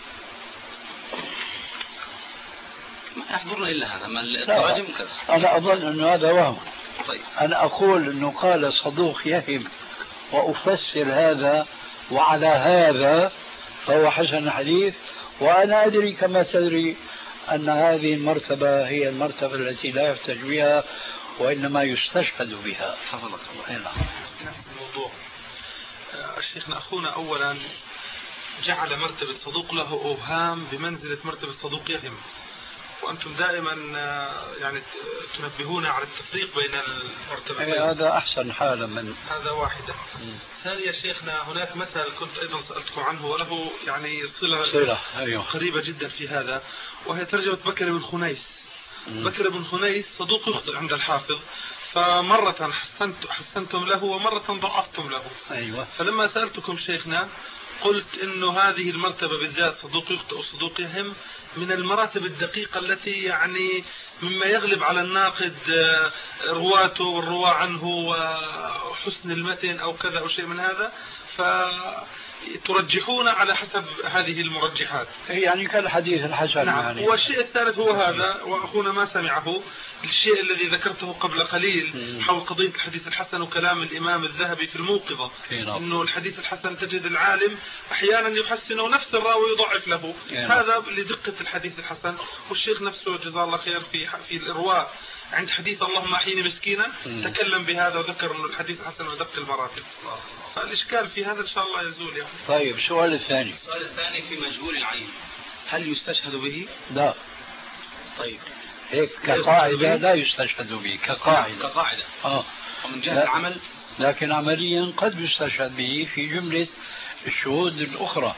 Speaker 5: ما يحضرنا إلا هذا، ما التراجم كذا.
Speaker 3: أنا أظن أنه هذا وهم.
Speaker 5: طيب.
Speaker 3: أنا أقول أنه قال صدوق يهم وأفسر هذا وعلى هذا فهو حسن الحديث، وأنا أدري كما تدري أن هذه المرتبة هي المرتبة التي لا يحتج بها وإنما يستشهد بها.
Speaker 5: حفظك الله.
Speaker 6: نفس الموضوع. الشيخنا أخونا أولا جعل مرتبة صدوق له أوهام بمنزلة مرتبة صدوق يهم، وأنتم دائما يعني تنبهون على التفريق بين المرتبتين.
Speaker 3: هذا أحسن حالا من
Speaker 6: هذا واحدة. ثانيا شيخنا هناك مثل كنت أيضا سألتكم عنه وله يعني صلة,
Speaker 3: صلة. أيوه.
Speaker 6: قريبة جدا في هذا، وهي ترجمة بكر بن خنيس. مم. بكر بن خنيس صدوق يخطئ عند الحافظ، فمرة حسنت حسنتم له ومرة ضعفتم له.
Speaker 3: أيوة.
Speaker 6: فلما سألتكم شيخنا قلت إنه هذه المرتبة بالذات صدوق يخطئ وصدوق يهم من المراتب الدقيقة التي يعني مما يغلب على الناقد رواته والرواة عنه وحسن المتن أو كذا أو شيء من هذا، فترجحون على حسب هذه المرجحات
Speaker 3: يعني كالحديث الحسن.
Speaker 6: نعم.
Speaker 3: يعني.
Speaker 6: والشيء الثالث هو هذا، وأخونا ما سمعه، الشيء الذي ذكرته قبل قليل حول قضية الحديث الحسن وكلام الإمام الذهبي في الموقظة، إنه الحديث الحسن تجد العالم أحيانا يحسنه نفس الراوي يضعف له. هذا لدقة الحديث الحسن. والشيخ نفسه جزاه الله خير في في الإرواء عند حديث اللهم أحيني مسكينا تكلم بهذا وذكر أنه الحديث الحسن ودق المراتب. فالإشكال في هذا إن شاء الله يزول يعني.
Speaker 3: طيب السؤال الثاني.
Speaker 5: السؤال الثاني في مجهول العين، هل يستشهد به؟
Speaker 3: لا.
Speaker 5: طيب
Speaker 3: هيك كقاعدة لا يستشهد به كقاعدة.
Speaker 5: كقاعدة.
Speaker 3: آه.
Speaker 5: ومن جهة العمل
Speaker 3: لكن عمليا قد يستشهد به في جملة الشهود الأخرى.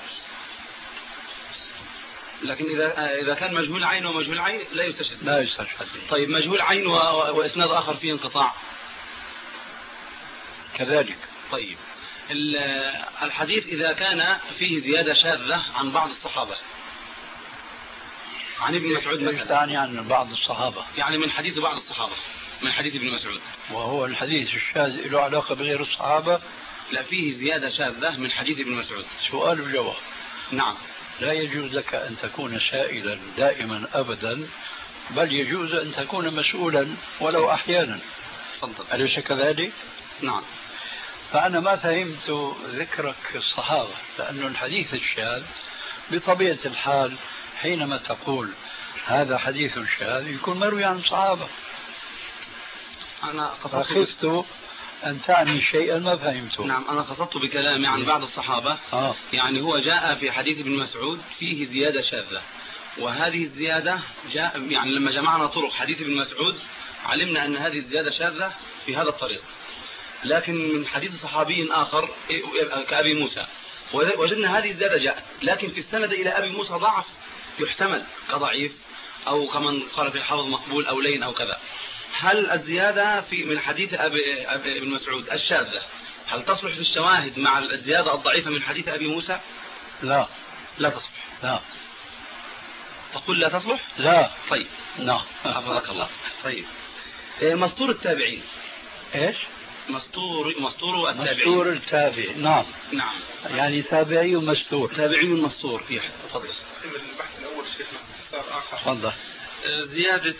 Speaker 5: لكن إذا إذا كان مجهول عين ومجهول عين لا يستشهد به.
Speaker 3: لا يستشهد به.
Speaker 5: طيب مجهول عين و... وإسناد آخر فيه انقطاع
Speaker 3: كذلك.
Speaker 5: طيب الحديث إذا كان فيه زيادة شاذة عن بعض الصحابة، عن ابن مسعود مثلا،
Speaker 3: تعني عن بعض الصحابة
Speaker 5: يعني من حديث بعض الصحابة، من حديث ابن مسعود،
Speaker 3: وهو الحديث الشاذ له علاقة بغير الصحابة.
Speaker 5: لا فيه زيادة شاذة من حديث ابن مسعود.
Speaker 3: سؤال وجواب.
Speaker 5: نعم.
Speaker 3: لا يجوز لك أن تكون سائلا دائما أبدا، بل يجوز أن تكون مسؤولا ولو أحيانا.
Speaker 5: تفضل.
Speaker 3: أليس كذلك؟
Speaker 5: نعم.
Speaker 3: فأنا ما فهمت ذكرك الصحابة، لأن الحديث الشاذ بطبيعة الحال حينما تقول هذا حديث شاذ يكون مروي عن صحابة.
Speaker 5: أنا
Speaker 3: قصدت أن تعني شيئا ما فهمته.
Speaker 5: نعم، أنا قصدت بكلامي عن بعض الصحابة.
Speaker 3: آه.
Speaker 5: يعني هو جاء في حديث ابن مسعود فيه زيادة شاذة، وهذه الزيادة جاء يعني لما جمعنا طرق حديث ابن مسعود علمنا أن هذه الزيادة شاذة في هذا الطريق، لكن من حديث صحابي آخر كأبي موسى وجدنا هذه الزيادة جاءت، لكن في السند إلى أبي موسى ضعف يحتمل كضعيف أو كمن قال في الحافظ مقبول أو لين أو كذا. هل الزيادة في من حديث أبي ابن مسعود الشاذة هل تصلح في الشواهد مع الزيادة الضعيفة من حديث أبي موسى؟
Speaker 3: لا
Speaker 5: لا تصلح.
Speaker 3: لا.
Speaker 5: تقول لا تصلح؟
Speaker 3: لا.
Speaker 5: طيب.
Speaker 3: نعم.
Speaker 5: حفظك الله. طيب. مسطور التابعين.
Speaker 3: ايش؟
Speaker 5: مسطور مسطور التابعين.
Speaker 3: مسطور التابع. نعم.
Speaker 5: نعم.
Speaker 3: يعني تابعي ومستور.
Speaker 5: تابعي مسطور في تفضل.
Speaker 6: البحث الأول شيخ استفسار آخر.
Speaker 3: تفضل.
Speaker 6: زيادة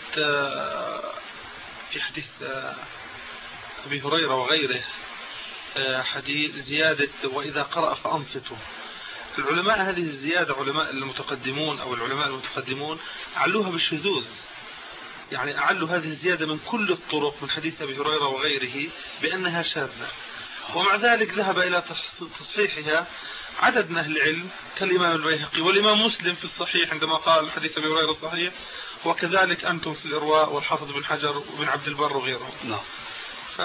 Speaker 6: في حديث أبي هريرة وغيره، حديث زيادة وإذا قرأ فأنصتوا. العلماء هذه الزيادة علماء المتقدمون أو العلماء المتقدمون أعلوها بالشذوذ، يعني أعلوا هذه الزيادة من كل الطرق من حديث أبي هريرة وغيره بأنها شاذة، ومع ذلك ذهب إلى تصحيحها عدد من أهل العلم كالإمام البيهقي والإمام مسلم في الصحيح عندما قال حديث أبي هريرة صحيح، وكذلك أنتم في الإرواء والحافظ بن حجر وابن عبد البر وغيرهم.
Speaker 3: نعم.
Speaker 6: ف...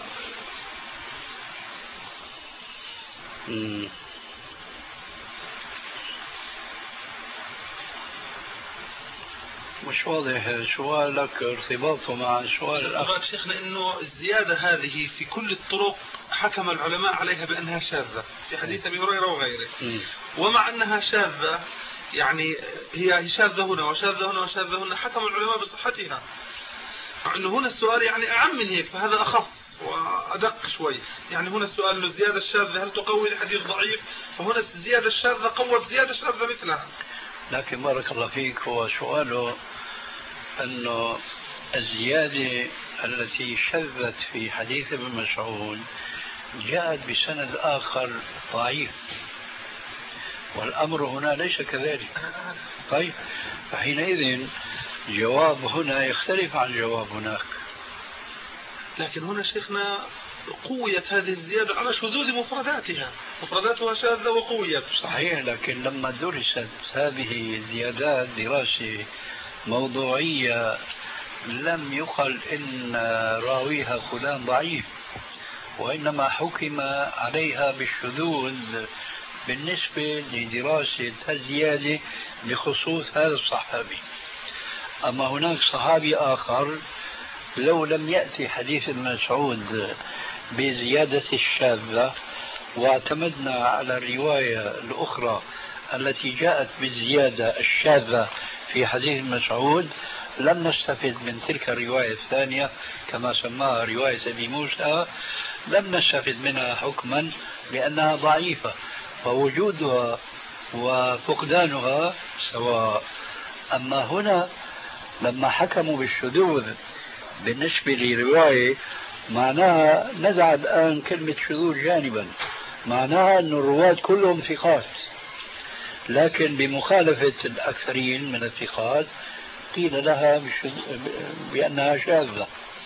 Speaker 3: مش واضح سؤالك ارتباطه مع سؤال الأخ.
Speaker 6: شيخنا إنه الزيادة هذه في كل الطرق حكم العلماء عليها بأنها شاذة في حديث أبي هريرة وغيره، م. ومع أنها شاذة يعني هي شاذة هنا وشاذة هنا وشاذة هنا حكم العلماء بصحتها، مع أنه هنا السؤال يعني أعم من هيك، فهذا أخف وأدق شوي. يعني هنا السؤال أنه الزيادة الشاذة هل تقوي الحديث ضعيف، فهنا الزيادة الشاذة قوت زيادة شاذة مثلها.
Speaker 3: لكن بارك الله فيك هو سؤاله أنه الزيادة التي شذت في حديث ابن مسعود جاءت بسند آخر ضعيف، والأمر هنا ليس كذلك. طيب فحينئذ جواب هنا يختلف عن جواب هناك.
Speaker 6: لكن هنا شيخنا قويت هذه الزيادة على شذوذ مفرداتها، مفرداتها شاذة وقويت.
Speaker 3: صحيح، لكن لما درست هذه الزيادات دراسة موضوعية لم يقل إن راويها فلان ضعيف، وإنما حكم عليها بالشذوذ بالنسبة لدراسة الزيادة بخصوص هذا الصحابي. أما هناك صحابي آخر لو لم يأتي حديث ابن مسعود بزيادة الشاذة واعتمدنا على الرواية الأخرى التي جاءت بالزيادة الشاذة في حديث ابن مسعود لم نستفد من تلك الرواية الثانية كما سماها رواية أبي موسى، لم نستفد منها حكما بأنها ضعيفة، فوجودها وفقدانها سواء. أما هنا لما حكموا بالشذوذ بالنسبة لرواية معناها نزع الآن كلمة شذوذ جانبا، معناها أن الرواة كلهم ثقات، لكن بمخالفة الأكثرين من الثقات قيل لها بأنها شاذة.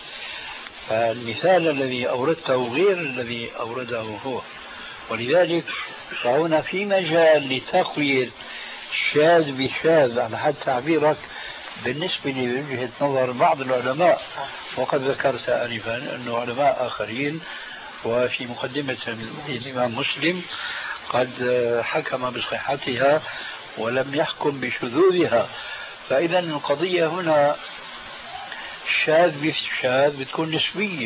Speaker 3: فالمثال الذي أوردته غير الذي أورده هو، ولذلك فهنا في مجال لتقوية شاذ بشاذ على حد تعبيرك بالنسبة لوجهة نظر بعض العلماء، وقد ذكرت آنفا أنه علماء آخرين وفي مقدمة الإمام مسلم قد حكم بصحتها ولم يحكم بشذوذها. فإذا القضية هنا شاذ بالشاذ بتكون نسبية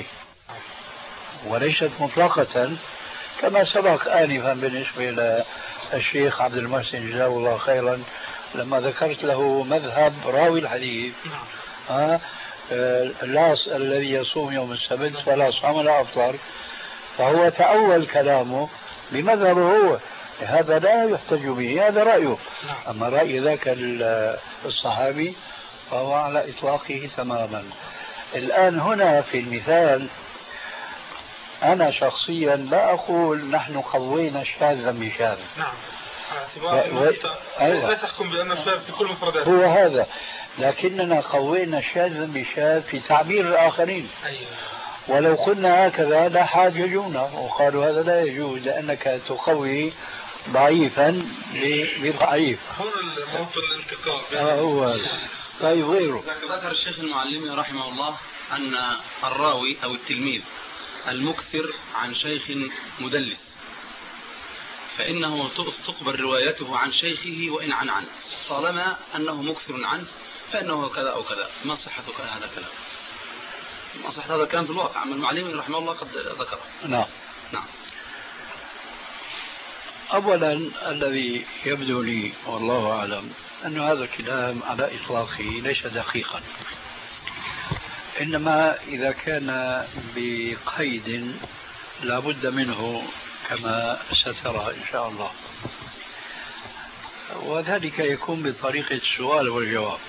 Speaker 3: وليست مطلقة، كما سبق آنفا بالنسبة للشيخ عبد المحسن جزاه الله خيرا لما ذكرت له مذهب راوي الحديث آه اللاص الذي يصوم يوم السبت فلا صام ولا أفطر، فهو تأول كلامه بمذهبه هو، هذا لا يحتج به، هذا رأيه. أما رأي ذاك الصحابي فهو على إطلاقه تماما. الآن هنا في المثال أنا شخصيا لا أقول نحن قوينا شاذا بشاذ.
Speaker 6: نعم. اعتبار و... أيوة. لا تحكم بأن الشاذ في كل مفردات.
Speaker 3: هو هذا، لكننا قوينا شاذا بشاذ في تعبير الآخرين.
Speaker 6: أيوة.
Speaker 3: ولو قلنا هكذا لا حاججونا وقالوا هذا لا يجوز لأنك تقوي ضعيفا بضعيف.
Speaker 6: هون موطن الالتقاء.
Speaker 3: آه هو طيب غيره.
Speaker 5: ذكر الشيخ المعلمي رحمه الله أن الراوي أو التلميذ المكثر عن شيخ مدلس فإنه تقبل روايته عن شيخه وإن عن عنه طالما أنه مكثر عنه فإنه كذا أو كذا. ما صحة هذا الكلام؟ ما صحة هذا الكلام في الواقع؟ أما المعلمي رحمه الله قد ذكره.
Speaker 3: نعم.
Speaker 5: نعم.
Speaker 3: أولا الذي يبدو لي والله أعلم أن هذا الكلام على إطلاقه ليس دقيقا، إنما إذا كان بقيد لا بد منه كما سترى إن شاء الله، وذلك يكون بطريقة السؤال والجواب.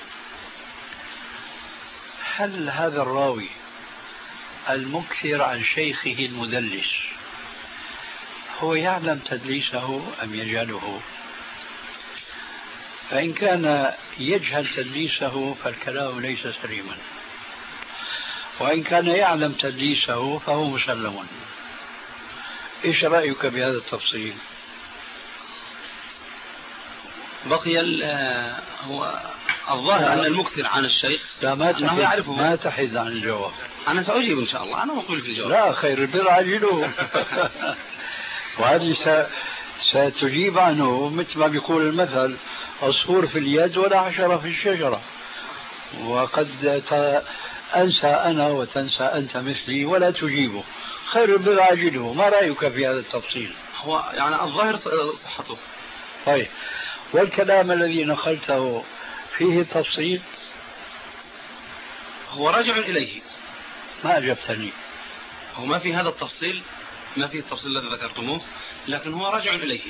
Speaker 3: هل هذا الراوي المكثر عن شيخه المدلس هو يعلم تدليسه أم يجهله؟ فإن كان يجهل تدليسه فالكلام ليس سليما، وإن كان يعلم تدليسه فهو مسلم. إيش رأيك بهذا التفصيل؟
Speaker 5: بقي هو الظاهر أن المكثر عن الشيخ
Speaker 3: لا ما تحد ما تحد عن الجواب.
Speaker 5: أنا سأجيب إن شاء الله، أنا مقبل في الجواب.
Speaker 3: لا خير البر عاجله. وهذه ستجيب عنه مثل ما بيقول المثل عصفور في اليد ولا حشرة في الشجرة. وقد أنسى أنا وتنسى أنت مثلي ولا تجيبه. خير البر عاجله. ما رأيك في هذا التفصيل؟
Speaker 5: هو يعني الظاهر صحته.
Speaker 3: طيب، والكلام الذي نقلته فيه تفصيل؟
Speaker 5: هو راجع إليه.
Speaker 3: ما أجبتني.
Speaker 5: هو ما في هذا التفصيل، ما في التفصيل الذي ذكرتموه، لكن هو راجع إليه.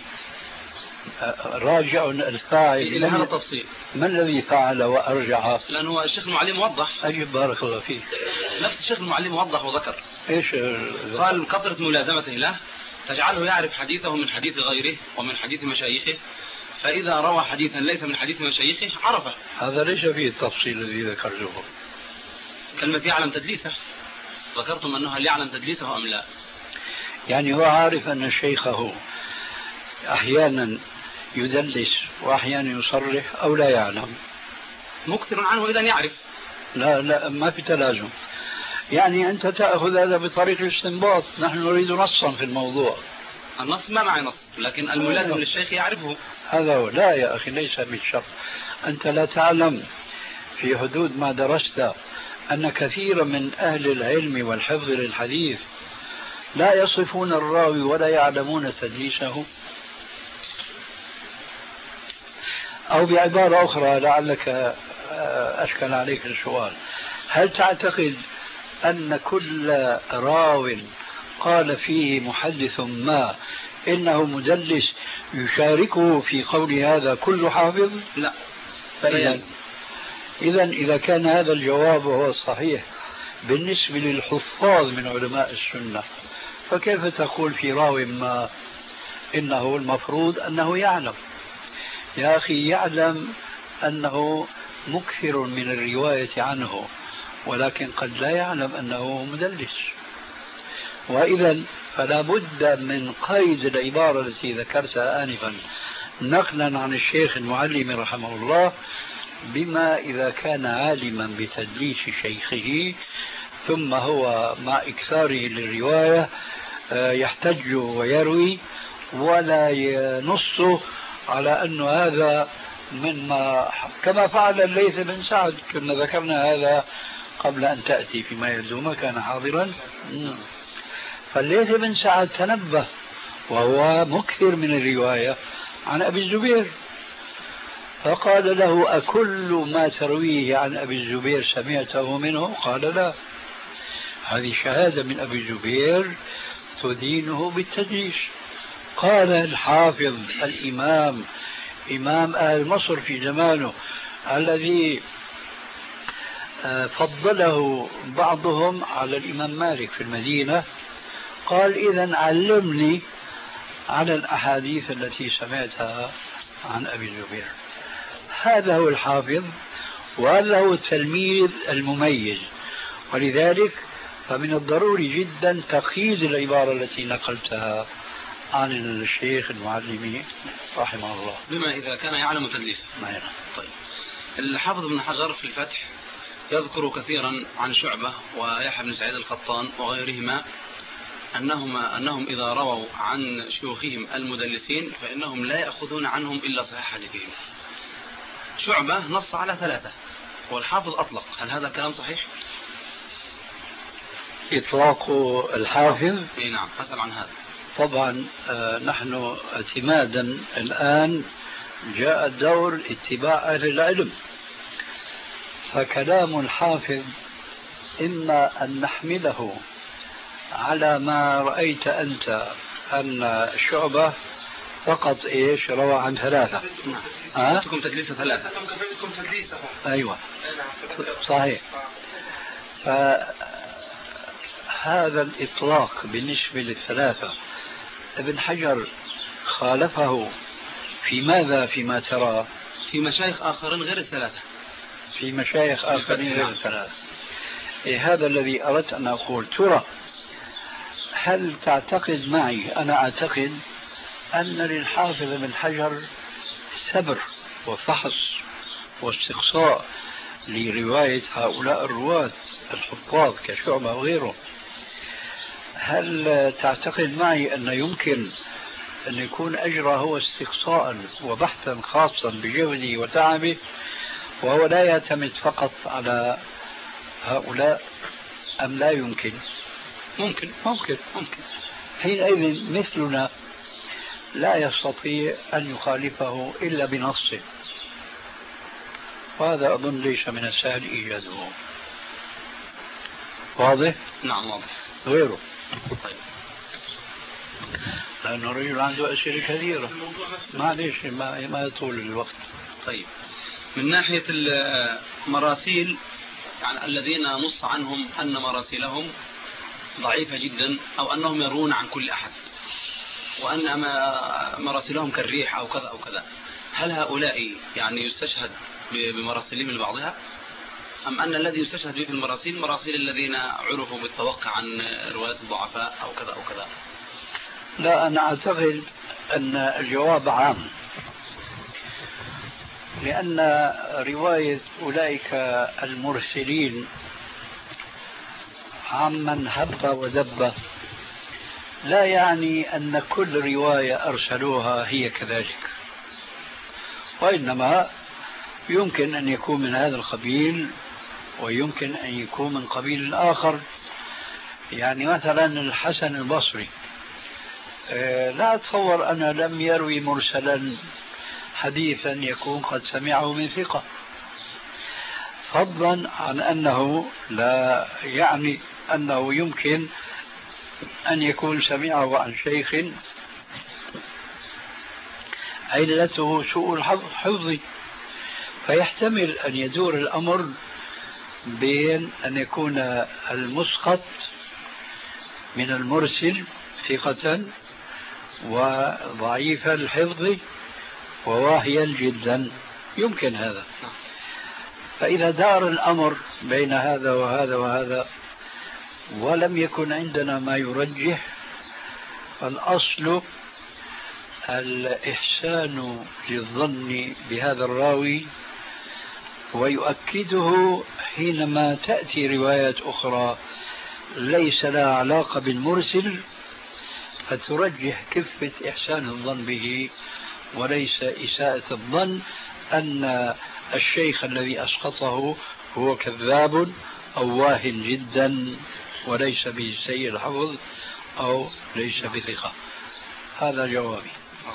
Speaker 3: راجع الفاعل
Speaker 5: إلى هذا التفصيل.
Speaker 3: من الذي فعل وأرجع؟
Speaker 5: لأنه الشيخ المعلم وضح.
Speaker 3: أجب بارك الله فيك.
Speaker 5: نفس الشيخ المعلم وضح وذكر.
Speaker 3: إيش؟
Speaker 5: قال كثرة ملازمته له تجعله يعرف حديثه من حديث غيره ومن حديث مشايخه، فإذا روى حديثا ليس من حديث مشايخه عرفه.
Speaker 3: هذا ليس فيه التفصيل الذي ذكرته.
Speaker 5: كلمة يعلم تدليسه، ذكرتم أنه هل يعلم تدليسه أم لا؟
Speaker 3: يعني هو عارف أن شيخه أحيانا يدلس وأحيانا يصرح أو لا يعلم؟
Speaker 5: مكثر عنه إذا يعرف.
Speaker 3: لا لا ما في تلازم. يعني أنت تأخذ هذا بطريق الاستنباط، نحن نريد نصا في الموضوع.
Speaker 5: النص ما معي نص، لكن الملازم للشيخ يعرفه.
Speaker 3: هذا هو. لا يا أخي ليس بالشرط. أنت لا تعلم في حدود ما درست أن كثيرا من أهل العلم والحفظ للحديث لا يصفون الراوي ولا يعلمون تدليسه؟ أو بعبارة أخرى لعلك أشكل عليك السؤال، هل تعتقد أن كل راو قال فيه محدث ما إنه مدلس يشاركه في قول هذا كل حافظ؟
Speaker 5: لا.
Speaker 3: فإذا إذا إذا كان هذا الجواب هو الصحيح بالنسبة للحفاظ من علماء السنة، فكيف تقول في راو ما إنه المفروض أنه يعلم؟ يا أخي يعلم أنه مكثر من الرواية عنه، ولكن قد لا يعلم أنه مدلس. وإذا فلا بد من قيد العبارة التي ذكرتها آنفا نقلا عن الشيخ المعلم رحمه الله بما إذا كان عالما بتدليس شيخه ثم هو مع إكثاره للرواية يحتج ويروي ولا ينص على أن هذا مما كما فعل الليث بن سعد. كنا ذكرنا هذا قبل أن تأتي فيما يبدو ما كان حاضرا. فالليث بن سعد تنبه وهو مكثر من الرواية عن أبي الزبير، فقال له أكل ما ترويه عن أبي الزبير سمعته منه؟ قال لا. هذه شهادة من أبي الزبير تدينه بالتدليس. قال الحافظ الإمام إمام أهل مصر في زمانه الذي فضله بعضهم على الإمام مالك في المدينة، قال إذن علمني على الأحاديث التي سمعتها عن أبي الزبير. هذا هو الحافظ وهذا هو التلميذ المميز. ولذلك فمن الضروري جدا تقييد العبارة التي نقلتها عن الشيخ المعلمي رحمه الله.
Speaker 5: بما إذا كان يعلم تدليسه. طيب، الحافظ ابن حجر في الفتح يذكر كثيرا عن شعبة ويحيى بن سعيد القطان وغيرهما أنهم, أنهم إذا رووا عن شيوخهم المدلسين فإنهم لا يأخذون عنهم إلا صحيح حديثهم. شعبة نص على ثلاثة والحافظ أطلق، هل هذا الكلام صحيح؟
Speaker 3: إطلاق الحافظ؟
Speaker 5: إيه نعم، أسأل عن هذا.
Speaker 3: طبعا آه نحن اعتمادا الآن جاء الدور اتباع أهل العلم، فكلام الحافظ إما أن نحمله على ما رأيت أنت أن شعبة فقط إيش روى عن ثلاثة.
Speaker 5: نعم. أنتم تدليس ثلاثة.
Speaker 3: أيوة صحيح. فهذا الإطلاق بالنسبة للثلاثة ابن حجر خالفه في ماذا فيما ترى؟
Speaker 5: في مشايخ آخرين غير الثلاثة.
Speaker 3: في مشايخ آخرين غير الثلاثة. إيه هذا الذي أردت أن أقول. ترى هل تعتقد معي؟ أنا أعتقد أن للحافظ بن حجر سبر وفحص واستقصاء لرواية هؤلاء الرواة الحفاظ كشعبة وغيره. هل تعتقد معي أن يمكن أن يكون أجرى هو استقصاء وبحثا خاصا بجهده وتعبه وهو لا يعتمد فقط على هؤلاء، أم لا يمكن؟
Speaker 5: ممكن
Speaker 3: ممكن ممكن حينئذ مثلنا لا يستطيع أن يخالفه إلا بنصه، وهذا أظن ليس من السهل إيجاده. واضح؟
Speaker 5: نعم واضح.
Speaker 3: غيره
Speaker 5: طيب،
Speaker 3: لأنه الرجل عنده أسئلة كثيرة معليش ما, ما يطول الوقت.
Speaker 5: طيب، من ناحية المراسيل يعني الذين نص عنهم أن مراسيلهم ضعيفة جدا أو أنهم يرون عن كل أحد وأن مراسلهم كالريح أو كذا أو كذا، هل هؤلاء يعني يستشهد بمراسلهم لبعضها أم أن الذي يستشهد به في المراسيل مراسيل الذين عرفوا بالتوقع عن رواية الضعفاء أو كذا أو كذا؟
Speaker 3: لا، أنا أعتقد أن الجواب عام، لأن رواية أولئك المرسلين عمن هب ودب لا يعني أن كل رواية أرسلوها هي كذلك، وإنما يمكن أن يكون من هذا القبيل ويمكن أن يكون من قبيل آخر. يعني مثلا الحسن البصري لا أتصور أنه لم يروي مرسلا حديثا يكون قد سمعه من ثقة، فضلا عن أنه لا يعني أنه يمكن أن يكون سمعه عن شيخ علته سوء الحفظ، فيحتمل أن يدور الأمر بين أن يكون المسقط من المرسل ثقة وضعيف الحفظ وواهيا جدا، يمكن هذا. فإذا دار الأمر بين هذا وهذا وهذا ولم يكن عندنا ما يرجح، فالأصل الإحسان للظن بهذا الراوي ويؤكده حينما تأتي روايات أخرى ليس لها علاقة بالمرسل، فترجح كفة إحسان الظن به وليس إساءة الظن أن الشيخ الذي أسقطه هو كذاب أو واهن جدا وليس بسيء الحفظ أو ليس بثقة. هذا جوابي.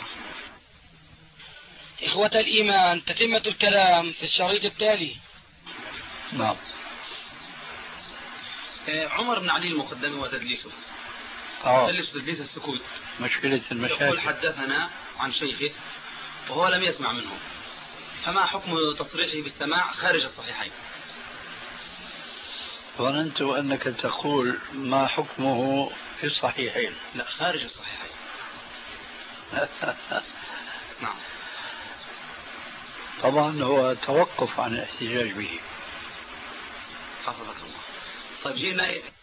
Speaker 2: إخوة الإيمان، تتمة الكلام في الشريط التالي.
Speaker 3: نعم.
Speaker 5: عمر بن علي المقدمي وتدليسه،
Speaker 3: آه.
Speaker 5: يدلس تدليس السكوت.
Speaker 3: مشكلة المشاكل.
Speaker 5: يقول حدثنا عن شيخه وهو لم يسمع منه، فما حكم تصريحه بالسماع خارج الصحيحين؟
Speaker 3: ظننت أنك تقول ما حكمه في الصحيحين.
Speaker 5: لا، خارج الصحيحين. نعم.
Speaker 3: طبعا هو توقف عن الاحتجاج به.
Speaker 5: حفظك الله. طيب جينا